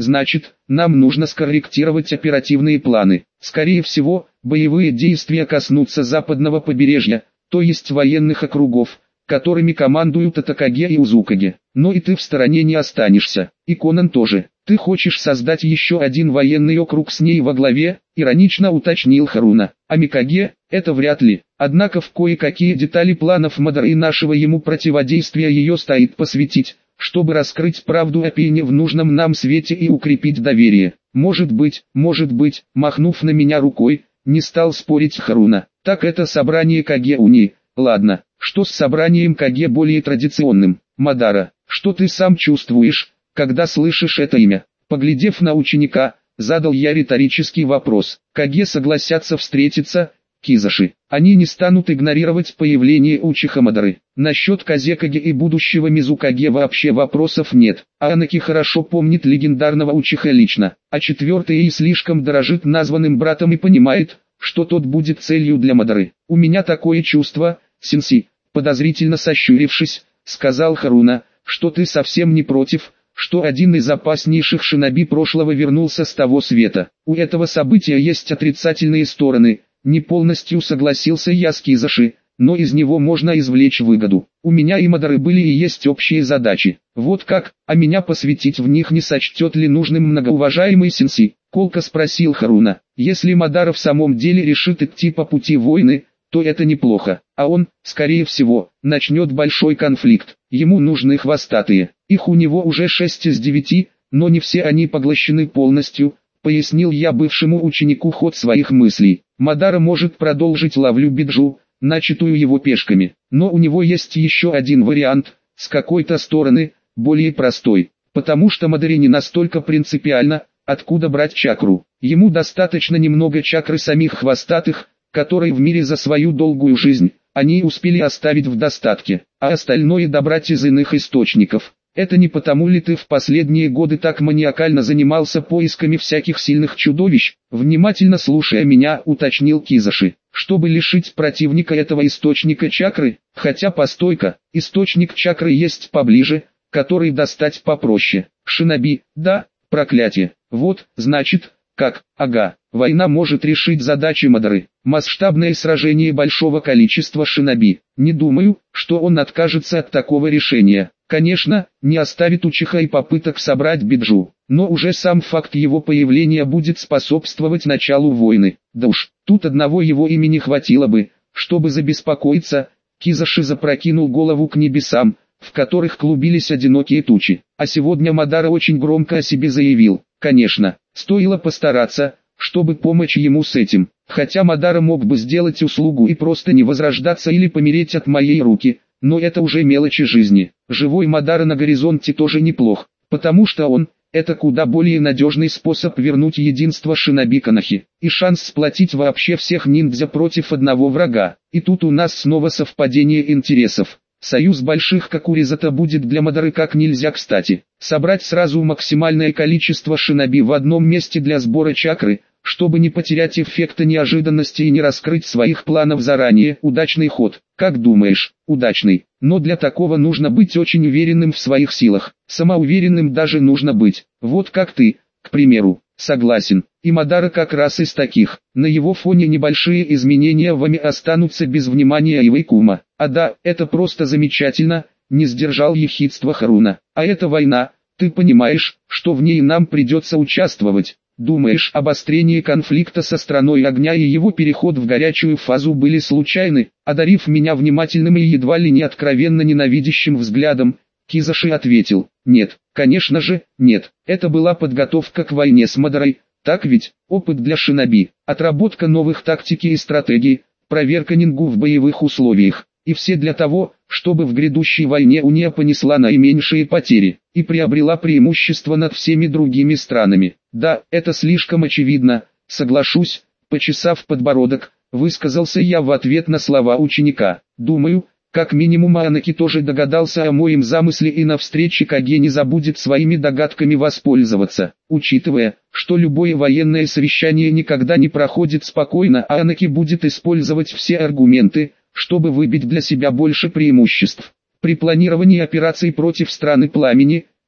Значит, нам нужно скорректировать оперативные планы. Скорее всего, боевые действия коснутся западного побережья, то есть военных округов, которыми командуют Атакаге и Узукаге. Но и ты в стороне не останешься, и Конан тоже. Ты хочешь создать еще один военный округ с ней во главе, иронично уточнил Харуна. А Микаге, это вряд ли. Однако в кое-какие детали планов Мадары и нашего ему противодействия ее стоит посвятить, чтобы раскрыть правду о Пине в нужном нам свете и укрепить доверие. Может быть, может быть, махнув на меня рукой, не стал спорить Харуна. Так это собрание Каге-Уни. Ладно, что с собранием Каге более традиционным? Мадара, что ты сам чувствуешь, когда слышишь это имя? Поглядев на ученика, задал я риторический вопрос. Каге согласятся встретиться, Кизаши. Они не станут игнорировать появление Учиха Мадары. Насчет Казекаге и будущего Мизукаге вообще вопросов нет. А Анаки хорошо помнит легендарного Учиха лично. А четвертый и слишком дорожит названным братом и понимает, что тот будет целью для Мадары. У меня такое чувство, Синси, подозрительно сощурившись, сказал Харуна, что ты совсем не против, что один из опаснейших шиноби прошлого вернулся с того света. У этого события есть отрицательные стороны. Не полностью согласился я с Кизаши, но из него можно извлечь выгоду. У меня и Мадары были и есть общие задачи. Вот как, а меня посвятить в них не сочтет ли нужным многоуважаемый Синси? Колко спросил Харуна. Если Мадара в самом деле решит идти по пути войны, то это неплохо. А он, скорее всего, начнет большой конфликт. Ему нужны хвостатые. Их у него уже шесть из девяти, но не все они поглощены полностью, пояснил я бывшему ученику ход своих мыслей. Мадара может продолжить ловлю биджу, начатую его пешками. Но у него есть еще один вариант, с какой-то стороны, более простой. Потому что Мадаре не настолько принципиально, откуда брать чакру. Ему достаточно немного чакры самих хвостатых, которые в мире за свою долгую жизнь, они успели оставить в достатке, а остальное добрать из иных источников. Это не потому ли ты в последние годы так маниакально занимался поисками всяких сильных чудовищ? Внимательно слушая меня, уточнил Кизаши, чтобы лишить противника этого источника чакры, хотя постойка, источник чакры есть поближе, который достать попроще. Шиноби, да, проклятие, вот, значит, как, ага, война может решить задачи Мадары. Масштабное сражение большого количества шиноби. Не думаю, что он откажется от такого решения. Конечно, не оставит Учиха и попыток собрать биджу, но уже сам факт его появления будет способствовать началу войны. Да уж, тут одного его имени хватило бы, чтобы забеспокоиться. Кизаши запрокинул голову к небесам, в которых клубились одинокие тучи. А сегодня Мадара очень громко о себе заявил. Конечно, стоило постараться, чтобы помочь ему с этим. Хотя Мадара мог бы сделать услугу и просто не возрождаться или помереть от моей руки, но это уже мелочи жизни. Живой Мадара на горизонте тоже неплох, потому что он – это куда более надежный способ вернуть единство шиноби Канахи, и шанс сплотить вообще всех ниндзя против одного врага. И тут у нас снова совпадение интересов. Союз больших Какуризата будет для Мадары как нельзя кстати. Собрать сразу максимальное количество шиноби в одном месте для сбора чакры, чтобы не потерять эффекта неожиданности и не раскрыть своих планов заранее. Удачный ход. Как думаешь, удачный? Но для такого нужно быть очень уверенным в своих силах. Самоуверенным даже нужно быть. Вот как ты, к примеру. Согласен. И Мадара как раз из таких. На его фоне небольшие изменения в Ами останутся без внимания Ивайкума. А да, это просто замечательно, не сдержал ехидства Харуна. А это война, ты понимаешь, что в ней нам придется участвовать. Думаешь, обострение конфликта со страной огня и его переход в горячую фазу были случайны? Одарив меня внимательным и едва ли не откровенно ненавидящим взглядом, Кизаши ответил: нет, конечно же, нет. Это была подготовка к войне с Мадарой, так ведь? Опыт для шиноби, отработка новых тактик и стратегий, проверка нингу в боевых условиях. И все для того, чтобы в грядущей войне Уния понесла наименьшие потери и приобрела преимущество над всеми другими странами. Да, это слишком очевидно, соглашусь, почесав подбородок, высказался я в ответ на слова ученика. Думаю, как минимум Анаки тоже догадался о моем замысле и на встрече Каге не забудет своими догадками воспользоваться. Учитывая, что любое военное совещание никогда не проходит спокойно, а Анаки будет использовать все аргументы, чтобы выбить для себя больше преимуществ. При планировании операций против страны пламени,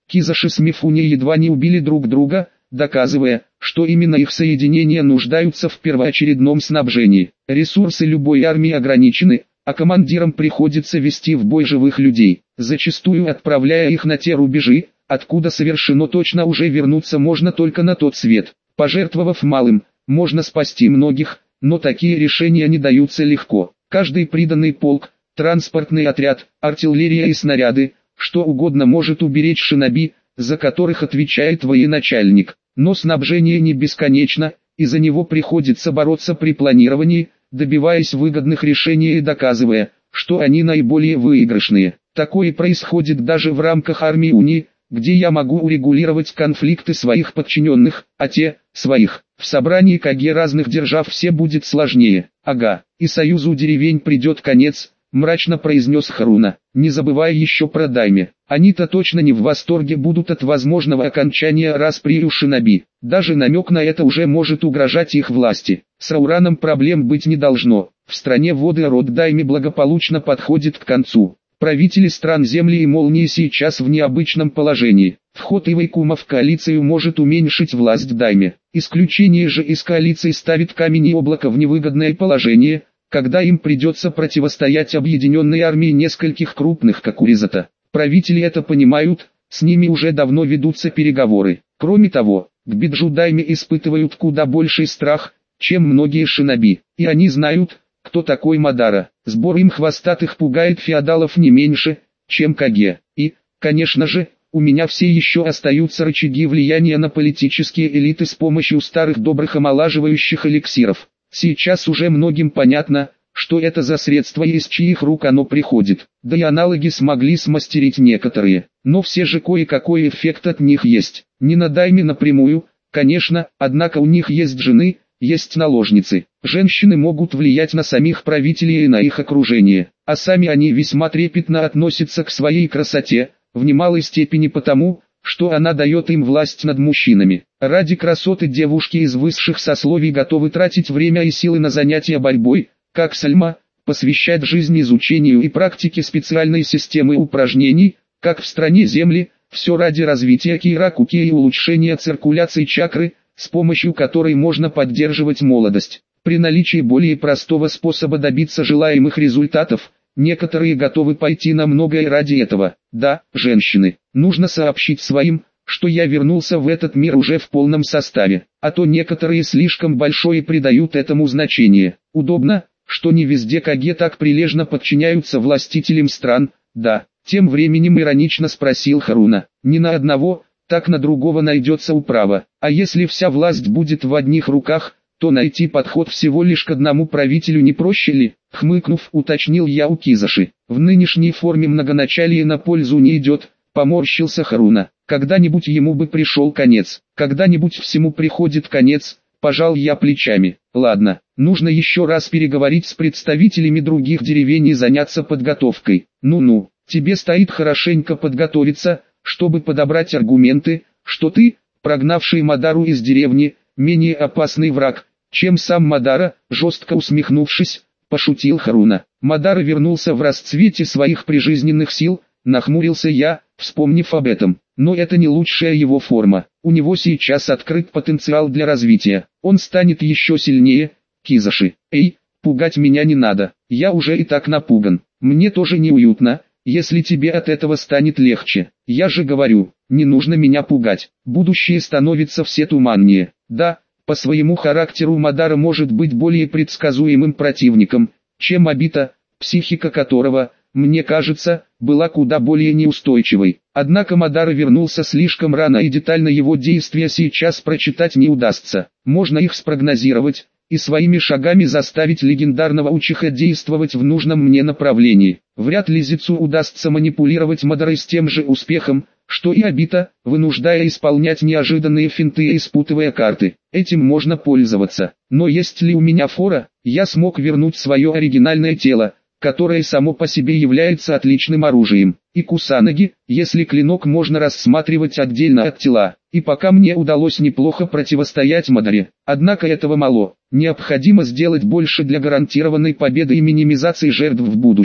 Кизаши с Мифуни едва не убили друг друга, доказывая, что именно их соединения нуждаются в первоочередном снабжении. Ресурсы любой армии ограничены, а командирам приходится вести в бой живых людей, зачастую отправляя их на те рубежи, откуда совершенно точно уже вернуться можно только на тот свет. Пожертвовав малым, можно спасти многих, но такие решения не даются легко. Каждый приданный полк, транспортный отряд, артиллерия и снаряды, что угодно может уберечь шиноби, за которых отвечает военачальник. Но снабжение не бесконечно, и за него приходится бороться при планировании, добиваясь выгодных решений и доказывая, что они наиболее выигрышные. Такое происходит даже в рамках армии Уни, где я могу урегулировать конфликты своих подчиненных, а те – своих. В собрании Каге разных держав все будет сложнее. Ага, и союзу деревень придет конец, мрачно произнес Харуна, не забывая еще про дайме. Они-то точно не в восторге будут от возможного окончания распри у шиноби. Даже намек на это уже может угрожать их власти. С Аураном проблем быть не должно. В стране воды род дайме благополучно подходит к концу. Правители стран Земли и Молнии сейчас в необычном положении. Вход Ивайкума в коалицию может уменьшить власть дайме. Исключение же из коалиции ставит Камень и Облако в невыгодное положение, когда им придется противостоять объединенной армии нескольких крупных Какуризата. Правители это понимают, с ними уже давно ведутся переговоры. Кроме того, к Биджу дайме испытывают куда больший страх, чем многие шиноби. И они знают, кто такой Мадара. Сбор им хвостатых пугает феодалов не меньше, чем Каге. И, конечно же, у меня все еще остаются рычаги влияния на политические элиты с помощью старых добрых омолаживающих эликсиров. Сейчас уже многим понятно, что это за средство и из чьих рук оно приходит. Да и аналоги смогли смастерить некоторые. Но все же кое-какой эффект от них есть. Не на дайме напрямую, конечно, однако у них есть жены, есть наложницы. Женщины могут влиять на самих правителей и на их окружение, а сами они весьма трепетно относятся к своей красоте, в немалой степени потому, что она дает им власть над мужчинами. Ради красоты девушки из высших сословий готовы тратить время и силы на занятия борьбой, как Сальма, посвящать жизнь изучению и практике специальной системы упражнений, как в стране Земли, все ради развития киракуки и улучшения циркуляции чакры, с помощью которой можно поддерживать молодость. При наличии более простого способа добиться желаемых результатов, некоторые готовы пойти на многое ради этого. Да, женщины, нужно сообщить своим, что я вернулся в этот мир уже в полном составе, а то некоторые слишком большое придают этому значение. Удобно, что не везде Каге так прилежно подчиняются властителям стран. Да, тем временем иронично спросил Харуна, не на одного, так на другого найдется управа. А если вся власть будет в одних руках, то найти подход всего лишь к одному правителю не проще ли? Хмыкнув, уточнил я у Кизаши. В нынешней форме многоначалие на пользу не идет, поморщился Харуна. Когда-нибудь ему бы пришел конец. Когда-нибудь всему приходит конец, пожал я плечами. Ладно, нужно еще раз переговорить с представителями других деревень и заняться подготовкой. Ну-ну, тебе стоит хорошенько подготовиться, чтобы подобрать аргументы, что ты, прогнавший Мадару из деревни, менее опасный враг, чем сам Мадара, жестко усмехнувшись, пошутил Харуна. Мадара вернулся в расцвете своих прижизненных сил, нахмурился я, вспомнив об этом. Но это не лучшая его форма. У него сейчас открыт потенциал для развития. Он станет еще сильнее. Кизаши, эй, пугать меня не надо. Я уже и так напуган. Мне тоже неуютно, если тебе от этого станет легче. Я же говорю, не нужно меня пугать. Будущее становится все туманнее. Да, по своему характеру Мадара может быть более предсказуемым противником, чем Обита, психика которого, мне кажется, была куда более неустойчивой. Однако Мадара вернулся слишком рано и детально его действия сейчас прочитать не удастся. Можно их спрогнозировать и своими шагами заставить легендарного Учиха действовать в нужном мне направлении. Вряд ли Зицу удастся манипулировать Мадарой с тем же успехом, что и Обита, вынуждая исполнять неожиданные финты и спутывая карты. Этим можно пользоваться. Но есть ли у меня фора? Я смог вернуть свое оригинальное тело, которое само по себе является отличным оружием. И Кусанаги, если клинок можно рассматривать отдельно от тела. И пока мне удалось неплохо противостоять Мадаре. Однако этого мало. Необходимо сделать больше для гарантированной победы и минимизации жертв в будущем.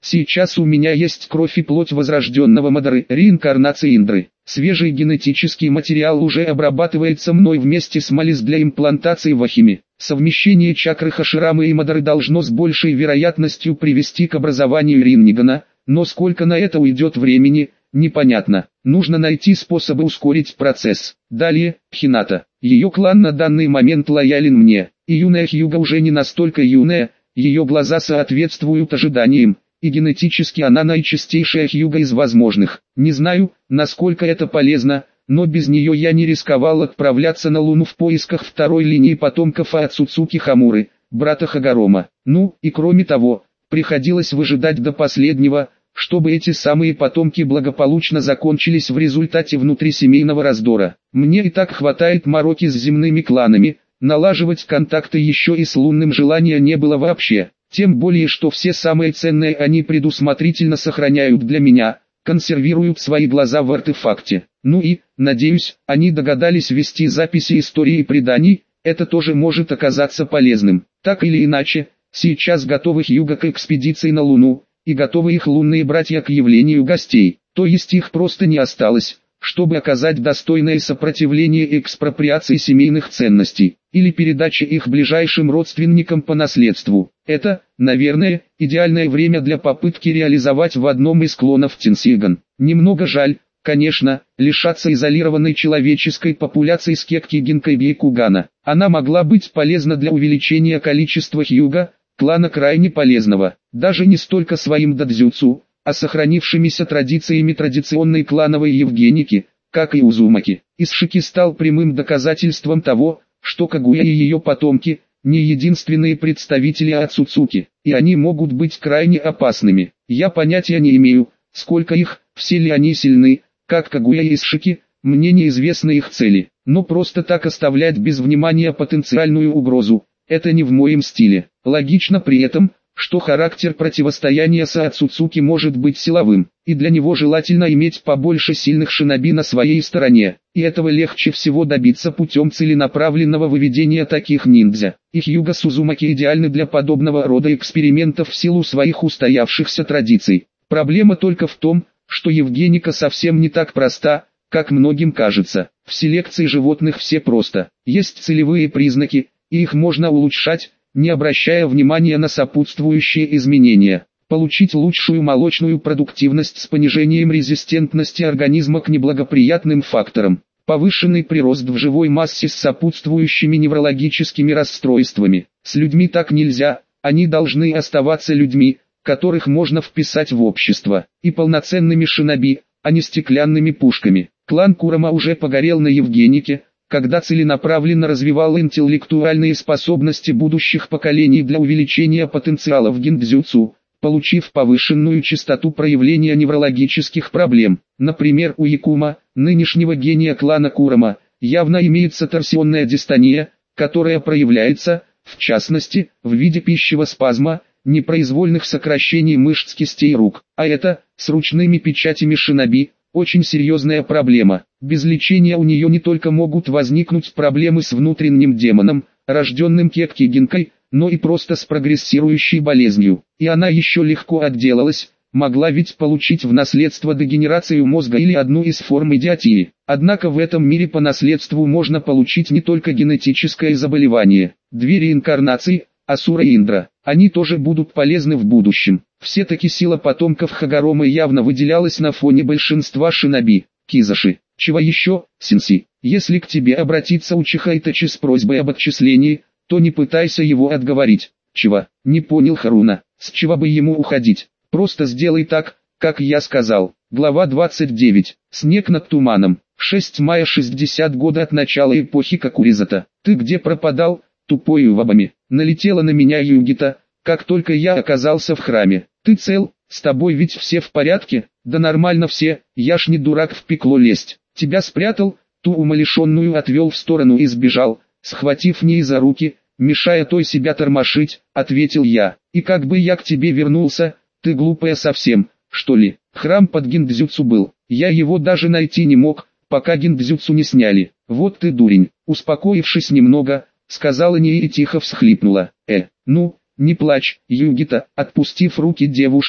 Сейчас у меня есть кровь и плоть возрожденного Мадары, реинкарнации Индры. Свежий генетический материал уже обрабатывается мной вместе с Малис для имплантации в Ахиме. Совмещение чакры Хаширамы и Мадары должно с большей вероятностью привести к образованию Риннигана, но сколько на это уйдет времени, непонятно. Нужно найти способы ускорить процесс. Далее, Хината. Ее клан на данный момент лоялен мне, и юная Хьюга уже не настолько юная, ее глаза соответствуют ожиданиям, и генетически она наичистейшая Хьюга из возможных. Не знаю, насколько это полезно, но без нее я не рисковал отправляться на Луну в поисках второй линии потомков Ацуцуки Хамуры, брата Хагарома. Ну, и кроме того, приходилось выжидать до последнего, чтобы эти самые потомки благополучно закончились в результате внутрисемейного раздора. Мне и так хватает мороки с земными кланами, налаживать контакты еще и с лунным желания не было вообще. Тем более, что все самые ценные они предусмотрительно сохраняют для меня, консервируют свои глаза в артефакте. Ну и, надеюсь, они догадались вести записи истории и преданий, это тоже может оказаться полезным. Так или иначе, сейчас готовы Хьюга к экспедиции на Луну, и готовы их лунные братья к явлению гостей, то есть их просто не осталось, чтобы оказать достойное сопротивление экспроприации семейных ценностей, или передаче их ближайшим родственникам по наследству. Это, наверное, идеальное время для попытки реализовать в одном из клонов Тенсиган. Немного жаль, конечно, лишаться изолированной человеческой популяции Скекки Гинкой Бейкугана. Она могла быть полезна для увеличения количества Хьюга, клана крайне полезного, даже не столько своим дадзюцу, а сохранившимися традициями традиционной клановой евгеники, как и Узумаки. Исшики стал прямым доказательством того, что Кагуя и ее потомки – не единственные представители Ацуцуки, и они могут быть крайне опасными. Я понятия не имею, сколько их, все ли они сильны, как Кагуя и Исшики, мне неизвестны их цели, но просто так оставлять без внимания потенциальную угрозу – это не в моем стиле. Логично при этом, что характер противостояния с Ацуцуки может быть силовым, и для него желательно иметь побольше сильных шиноби на своей стороне, и этого легче всего добиться путем целенаправленного выведения таких ниндзя. И Хьюга с Узумаки идеальны для подобного рода экспериментов в силу своих устоявшихся традиций. Проблема только в том, что евгеника совсем не так проста, как многим кажется. В селекции животных все просто. Есть целевые признаки, и их можно улучшать, не обращая внимания на сопутствующие изменения. Получить лучшую молочную продуктивность с понижением резистентности организма к неблагоприятным факторам. Повышенный прирост в живой массе с сопутствующими неврологическими расстройствами. С людьми так нельзя, они должны оставаться людьми, которых можно вписать в общество, и полноценными шиноби, а не стеклянными пушками. Клан Курама уже погорел на евгенике, когда целенаправленно развивал интеллектуальные способности будущих поколений для увеличения потенциала в гиндзюцу, получив повышенную частоту проявления неврологических проблем. Например, у Якума, нынешнего гения клана Курама, явно имеется торсионная дистония, которая проявляется, в частности, в виде пищевого спазма, непроизвольных сокращений мышц кистей рук, а это, с ручными печатями шиноби, очень серьезная проблема. Без лечения у нее не только могут возникнуть проблемы с внутренним демоном, рожденным Кекки Гинкой, но и просто с прогрессирующей болезнью. И она еще легко отделалась, могла ведь получить в наследство дегенерацию мозга или одну из форм идиотии. Однако в этом мире по наследству можно получить не только генетическое заболевание. Две реинкарнации, Асура и Индра, они тоже будут полезны в будущем. Все-таки сила потомков Хагаромы явно выделялась на фоне большинства шиноби. Кизаши, чего еще, Синси? Если к тебе обратиться Учиха Итачи с просьбой об отчислении, то не пытайся его отговорить. Чего? Не понял Харуна, с чего бы ему уходить? Просто сделай так, как я сказал. Глава двадцать девять. Снег над туманом. шестого мая шестьдесят года от начала эпохи Какуризата. Ты где пропадал, тупой Увабами? Налетела на меня Югита, как только я оказался в храме. Ты цел? С тобой ведь все в порядке? Да нормально все, я ж не дурак в пекло лезть. Тебя спрятал, ту умалишенную отвел в сторону и сбежал, схватив ней за руки, мешая той себя тормошить, ответил я. И как бы я к тебе вернулся, ты глупая совсем, что ли? Храм под гиндзюцу был, я его даже найти не мог, пока гиндзюцу не сняли. Вот ты дурень. Успокоившись немного, сказала Ней и тихо всхлипнула. Э, ну, не плачь, Югита. Отпустив руки девушки,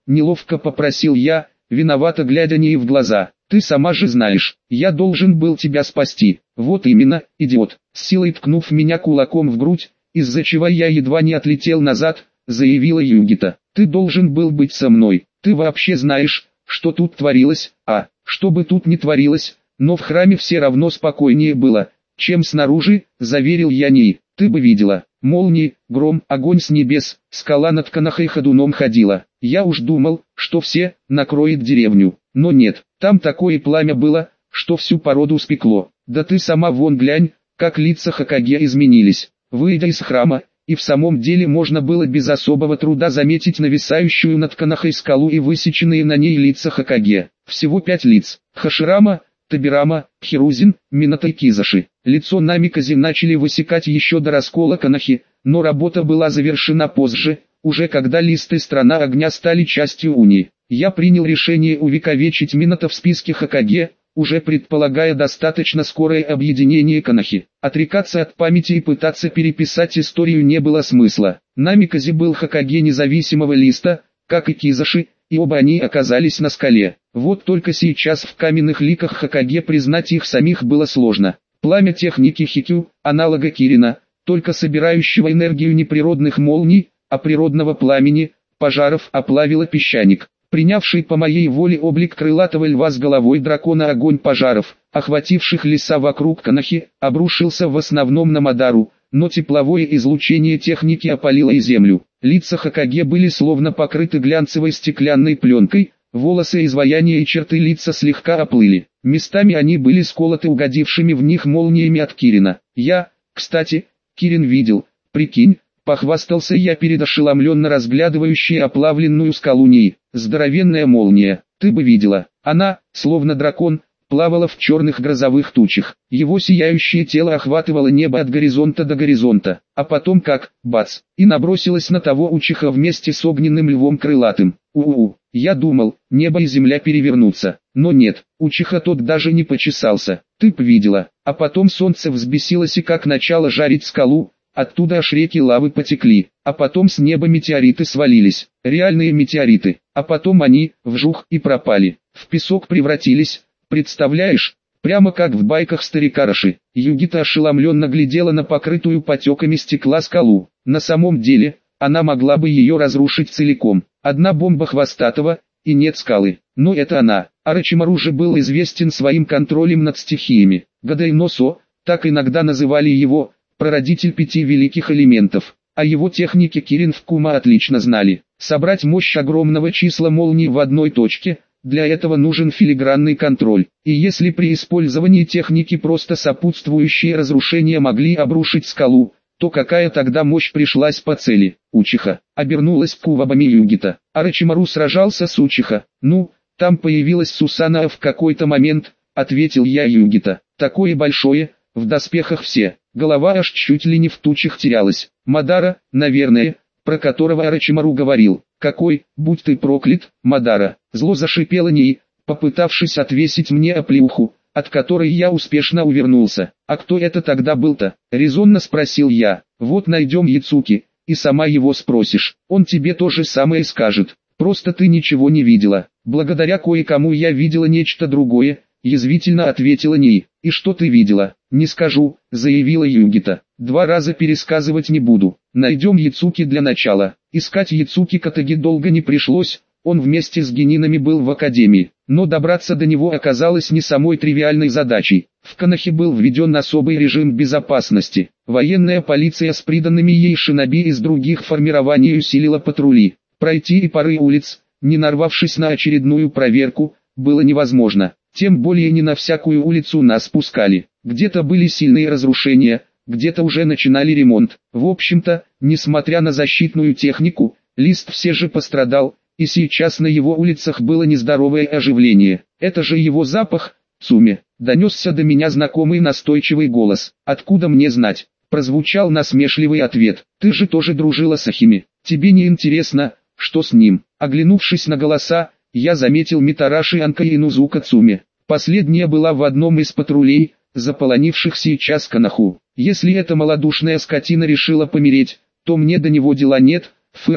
неловко попросил я, виновато глядя ей в глаза. Ты сама же знаешь, я должен был тебя спасти. Вот именно, идиот. С силой ткнув меня кулаком в грудь, из-за чего я едва не отлетел назад, заявила Югита. Ты должен был быть со мной. Ты вообще знаешь, что тут творилось? А, что бы тут ни творилось, но в храме все равно спокойнее было, чем снаружи, заверил я ней. Ты бы видела. Молнии, гром, огонь с небес, скала над Канахой ходуном ходила. Я уж думал, что все накроет деревню, но нет, там такое пламя было, что всю породу спекло. Да ты сама вон глянь, как лица Хокаге изменились. Выйдя из храма, и в самом деле можно было без особого труда заметить нависающую над Канахой скалу и высеченные на ней лица Хокаге. Всего пять лиц: Хаширама, Табирама, Хирузин, Минато и Кизаши. Лицо Намикази начали высекать еще до раскола Канахи, но работа была завершена позже, уже когда листы страна огня стали частью Уни. Я принял решение увековечить Минато в списке Хокаге, уже предполагая достаточно скорое объединение Канахи. Отрекаться от памяти и пытаться переписать историю не было смысла. Намикази был Хокаге независимого листа, как и Кизаши, и оба они оказались на скале. Вот только сейчас в каменных ликах Хокаге признать их самих было сложно. Пламя техники Хикю, аналога Кирина, только собирающего энергию не природных молний, а природного пламени, пожаров, оплавило песчаник. Принявший по моей воле облик крылатого льва с головой дракона огонь пожаров, охвативших леса вокруг Канахи, обрушился в основном на Мадару, но тепловое излучение техники опалило и землю. Лица Хокаге были словно покрыты глянцевой стеклянной пленкой, волосы, изваяния и черты лица слегка оплыли. Местами они были сколоты угодившими в них молниями от Кирина. Я, кстати, Кирин видел, прикинь, похвастался я перед ошеломленно разглядывающей оплавленную скалу Нии. Здоровенная молния, ты бы видела. Она, словно дракон, плавала в черных грозовых тучах. Его сияющее тело охватывало небо от горизонта до горизонта, а потом как, бац, и набросилась на того учиха вместе с огненным львом крылатым. У-у-у, я думал, небо и земля перевернутся, но нет, учиха тот даже не почесался. Ты б видела, а потом солнце взбесилось и как начало жарить скалу, оттуда аж реки лавы потекли, а потом с неба метеориты свалились, реальные метеориты, а потом они, вжух, и пропали, в песок превратились. Представляешь, прямо как в байках старика Раши. Югита ошеломленно глядела на покрытую потеками стекла скалу. На самом деле, она могла бы ее разрушить целиком. Одна бомба Хвостатого, и нет скалы. Но это она. Орочимару же был известен своим контролем над стихиями. Гадайносо, так иногда называли его, прародитель пяти великих элементов. О его технике Кирин в Кума отлично знали. Собрать мощь огромного числа молний в одной точке – для этого нужен филигранный контроль, и если при использовании техники просто сопутствующие разрушения могли обрушить скалу, то какая тогда мощь пришлась по цели? Учиха обернулась к Кувабами Югита. Орочимару сражался с Учиха. Ну, там появилась Сусана в какой-то момент, ответил я Югита. Такое большое, в доспехах все, голова аж чуть ли не в тучах терялась. Мадара, наверное, про которого Орочимару говорил. Какой, будь ты проклят, Мадара, зло зашипела Ней, попытавшись отвесить мне оплеуху, от которой я успешно увернулся. А кто это тогда был-то? Резонно спросил я. Вот найдем Яцуки, и сама его спросишь, он тебе то же самое скажет. Просто ты ничего не видела. Благодаря кое-кому я видела нечто другое, язвительно ответила Ней. И что ты видела? Не скажу, заявила Югита. Два раза пересказывать не буду. Найдем Яцуки для начала. Искать Яцуки Катаги долго не пришлось, он вместе с генинами был в академии. Но добраться до него оказалось не самой тривиальной задачей. В Канахе был введен особый режим безопасности. Военная полиция с приданными ей шиноби из других формирований усилила патрули. Пройти и пары улиц, не нарвавшись на очередную проверку, было невозможно. Тем более не на всякую улицу нас пускали. Где-то были сильные разрушения, где-то уже начинали ремонт. В общем-то, несмотря на защитную технику, Лист все же пострадал, и сейчас на его улицах было нездоровое оживление. Это же его запах, Цуми. Донесся до меня знакомый настойчивый голос. Откуда мне знать? Прозвучал насмешливый ответ. Ты же тоже дружила с Ахими. Тебе не интересно, что с ним? Оглянувшись на голоса, я заметил Митараши Анка и Инузука Цуми. Последняя была в одном из патрулей, заполонивших сейчас Канаху. Если эта малодушная скотина решила помереть, то мне до него дела нет, фыркнув,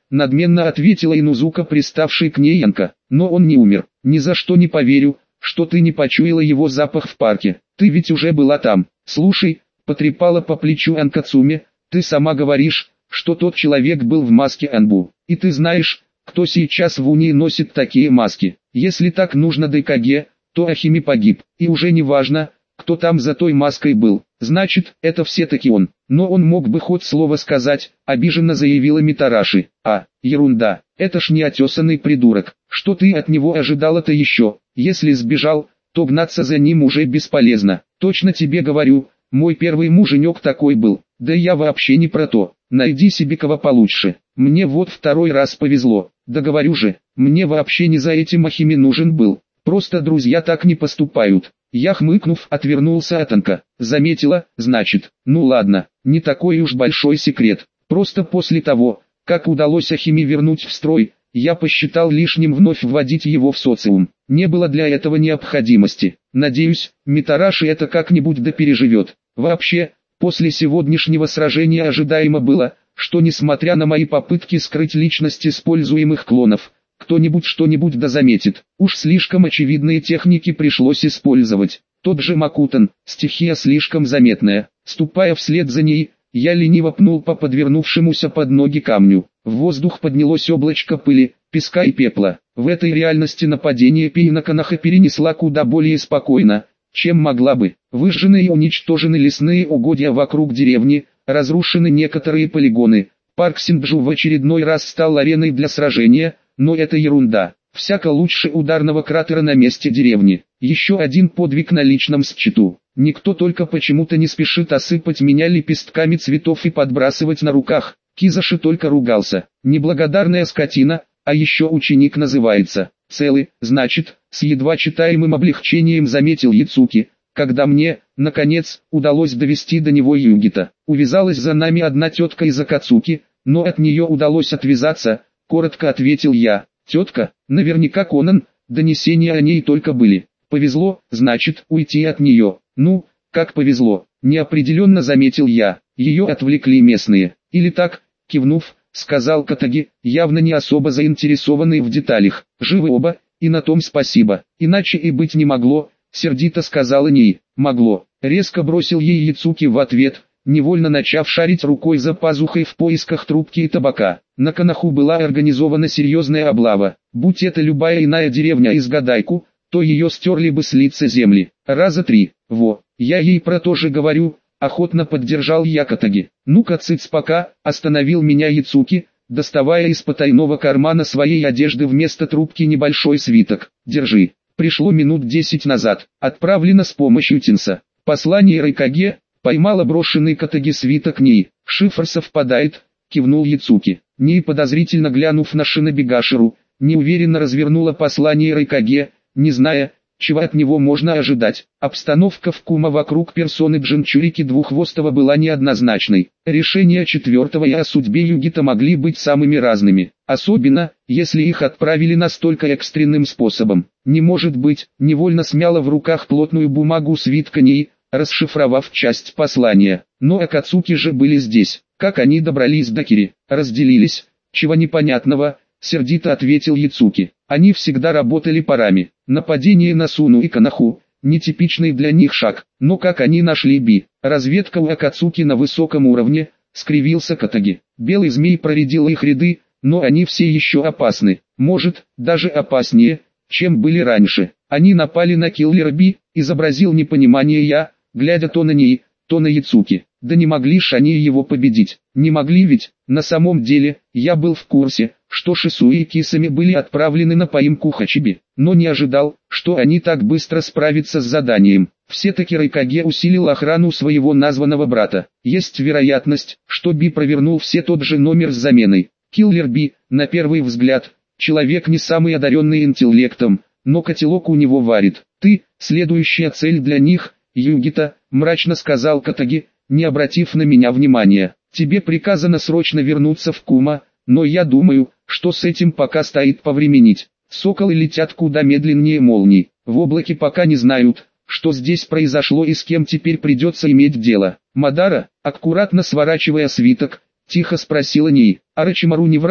надменно ответила Инузука, приставший к ней Янка. Но он не умер. Ни за что не поверю, что ты не почуяла его запах в парке. Ты ведь уже была там. Слушай, потрепала по плечу Анкацуми, ты сама говоришь, что тот человек был в маске Анбу. И ты знаешь, кто сейчас в Унии носит такие маски. Если так нужно Дайкаге, то Ахими погиб. И уже не важно, кто там за той маской был. Значит, это все-таки он. Но он мог бы хоть слово сказать, обиженно заявила Митараши. А, ерунда, это ж неотесанный придурок. Что ты от него ожидала-то еще? Если сбежал, то гнаться за ним уже бесполезно. Точно тебе говорю, мой первый муженек такой был. Да я вообще не про то. Найди себе кого получше. Мне вот второй раз повезло. Да говорю же, мне вообще не за этим Ахими нужен был. Просто друзья так не поступают. Я, хмыкнув, отвернулся от Анка. Заметила, значит, ну ладно, не такой уж большой секрет. Просто после того, как удалось Ахими вернуть в строй, я посчитал лишним вновь вводить его в социум. Не было для этого необходимости. Надеюсь, Митараши это как-нибудь допереживет. Вообще, после сегодняшнего сражения ожидаемо было, что несмотря на мои попытки скрыть личность используемых клонов, кто-нибудь что-нибудь да заметит. Уж слишком очевидные техники пришлось использовать. Тот же Макутан, стихия слишком заметная. Ступая вслед за ней, я лениво пнул по подвернувшемуся под ноги камню. В воздух поднялось облачко пыли, песка и пепла. В этой реальности нападение Пейнаканаха перенесла куда более спокойно, чем могла бы. Выжжены и уничтожены лесные угодья вокруг деревни, разрушены некоторые полигоны. Парк Синджу в очередной раз стал ареной для сражения, но это ерунда. Всяко лучше ударного кратера на месте деревни. Еще один подвиг на личном счету. Никто только почему-то не спешит осыпать меня лепестками цветов и подбрасывать на руках. Кизаши только ругался. Неблагодарная скотина, а еще ученик называется. Целый, значит, с едва читаемым облегчением заметил Яцуки, когда мне, наконец, удалось довести до него Югита. Увязалась за нами одна тетка из Акацуки, но от нее удалось отвязаться, коротко ответил я. Тетка, наверняка Конан, донесения о ней только были. Повезло, значит, уйти от нее. Ну, как повезло, неопределенно заметил я. Ее отвлекли местные. Или так, кивнув, сказал Катаги, явно не особо заинтересованный в деталях. Живы оба, и на том спасибо. Иначе и быть не могло, сердито сказала Ней. Могло. Резко бросил ей Яцуки в ответ, невольно начав шарить рукой за пазухой в поисках трубки и табака. На Канаху была организована серьезная облава. Будь это любая иная деревня из Гадайку, то ее стерли бы с лица земли. Раза три. Во, я ей про то же говорю, охотно поддержал я Катаги. Ну-ка цыц пока, остановил меня Яцуки, доставая из потайного кармана своей одежды вместо трубки небольшой свиток. Держи. Пришло минут десять назад. Отправлено с помощью Тинса. Послание Райкаге. Поймала брошенный Катаги свиток Ней. Шифр совпадает, кивнул Яцуки. Ней, подозрительно глянув на Шинобигаширу, неуверенно развернула послание Райкаге, не зная, чего от него можно ожидать. Обстановка в Кума вокруг персоны Джинчурики Двуххвостого была неоднозначной. Решения четвертого и о судьбе Югита могли быть самыми разными. Особенно, если их отправили настолько экстренным способом. Не может быть, невольно смяла в руках плотную бумагу свитка Ней, расшифровав часть послания. Но Акацуки же были здесь. Как они добрались до Кири? Разделились? Чего непонятного? Сердито ответил Яцуки. Они всегда работали парами. Нападение на Суну и Канаху – нетипичный для них шаг. Но как они нашли Би? Разведка у Акацуки на высоком уровне, скривился Катаги. Белый змей проредил их ряды, но они все еще опасны. Может, даже опаснее, чем были раньше. Они напали на Киллера Би, изобразил непонимание я, глядя то на Ней, то на Яцуки. Да не могли ж они его победить. Не могли ведь, на самом деле, я был в курсе, что Шисуи и Кисами были отправлены на поимку Хачиби, но не ожидал, что они так быстро справятся с заданием. Все-таки Райкаге усилил охрану своего названного брата. Есть вероятность, что Би провернул все тот же номер с заменой. Киллер Би, на первый взгляд, человек не самый одаренный интеллектом, но котелок у него варит. Ты, следующая цель для них, Югита, мрачно сказал Катаги, не обратив на меня внимания. Тебе приказано срочно вернуться в Кума, но я думаю, что с этим пока стоит повременить. Соколы летят куда медленнее молний. В облаке пока не знают, что здесь произошло и с кем теперь придется иметь дело. Мадара, аккуратно сворачивая свиток, тихо спросила Ней. Арачимару не врал?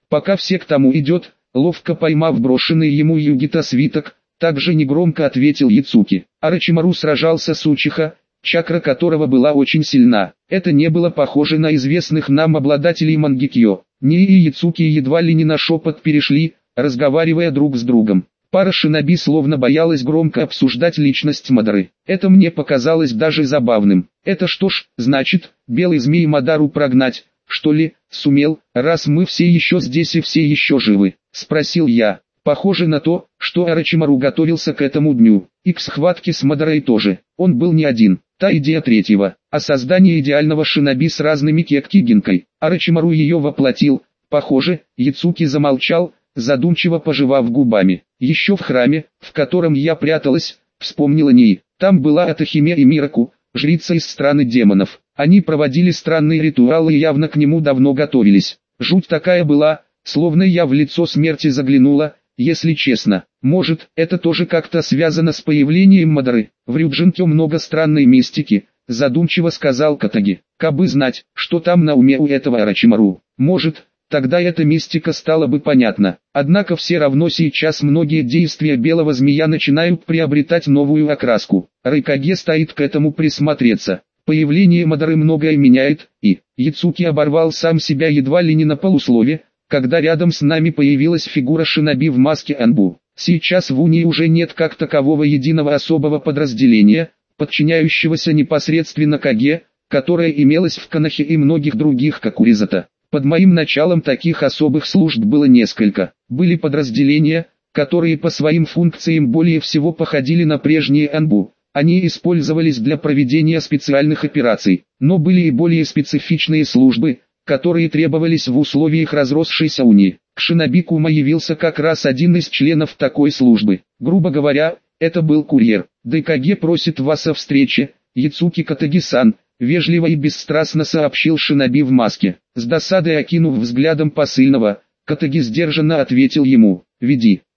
Пока все к тому идет, ловко поймав брошенный ему Югита свиток, также негромко ответил Яцуки. Орочимару сражался с Учиха, чакра которого была очень сильна. Это не было похоже на известных нам обладателей Мангекьё. Nii и Яцуки едва ли не на шепот перешли, разговаривая друг с другом. Пара шиноби словно боялась громко обсуждать личность Мадары. Это мне показалось даже забавным. Это что ж, значит, белый змей Мадару прогнать, что ли, сумел, раз мы все еще здесь и все еще живы? Спросил я. Похоже на то, что Орочимару готовился к этому дню. И к схватке с Мадарой тоже. Он был не один. Та идея третьего, о создании идеального шиноби с разными кекки-гинкой. Орочимару ее воплотил. Похоже, Яцуки замолчал, задумчиво пожевав губами. Еще в храме, в котором я пряталась, вспомнила Nii. Там была Атахиме и Мираку, жрица из страны демонов. Они проводили странные ритуалы и явно к нему давно готовились. Жуть такая была, словно я в лицо смерти заглянула, если честно. Может, это тоже как-то связано с появлением Мадары. В Рюджинке много странной мистики, задумчиво сказал Катаги. Кабы знать, что там на уме у этого Орочимару. Может, тогда эта мистика стала бы понятна. Однако все равно сейчас многие действия белого змея начинают приобретать новую окраску. Райкаге стоит к этому присмотреться. Появление Мадары многое меняет, и Яцуки оборвал сам себя едва ли не на полуслове, когда рядом с нами появилась фигура шиноби в маске Анбу. Сейчас в Унии уже нет как такового единого особого подразделения, подчиняющегося непосредственно Каге, которое имелось в Канахе и многих других Какуризата. Под моим началом таких особых служб было несколько. Были подразделения, которые по своим функциям более всего походили на прежние Анбу. Они использовались для проведения специальных операций, но были и более специфичные службы, которые требовались в условиях разросшейся Унии. К шиноби Кума явился как раз один из членов такой службы. Грубо говоря, это был курьер. Дайкаге просит вас о встрече, Яцуки Катаги-сан, вежливо и бесстрастно сообщил шиноби в маске. С досадой окинув взглядом посыльного, Катаги сдержанно ответил ему: «Веди».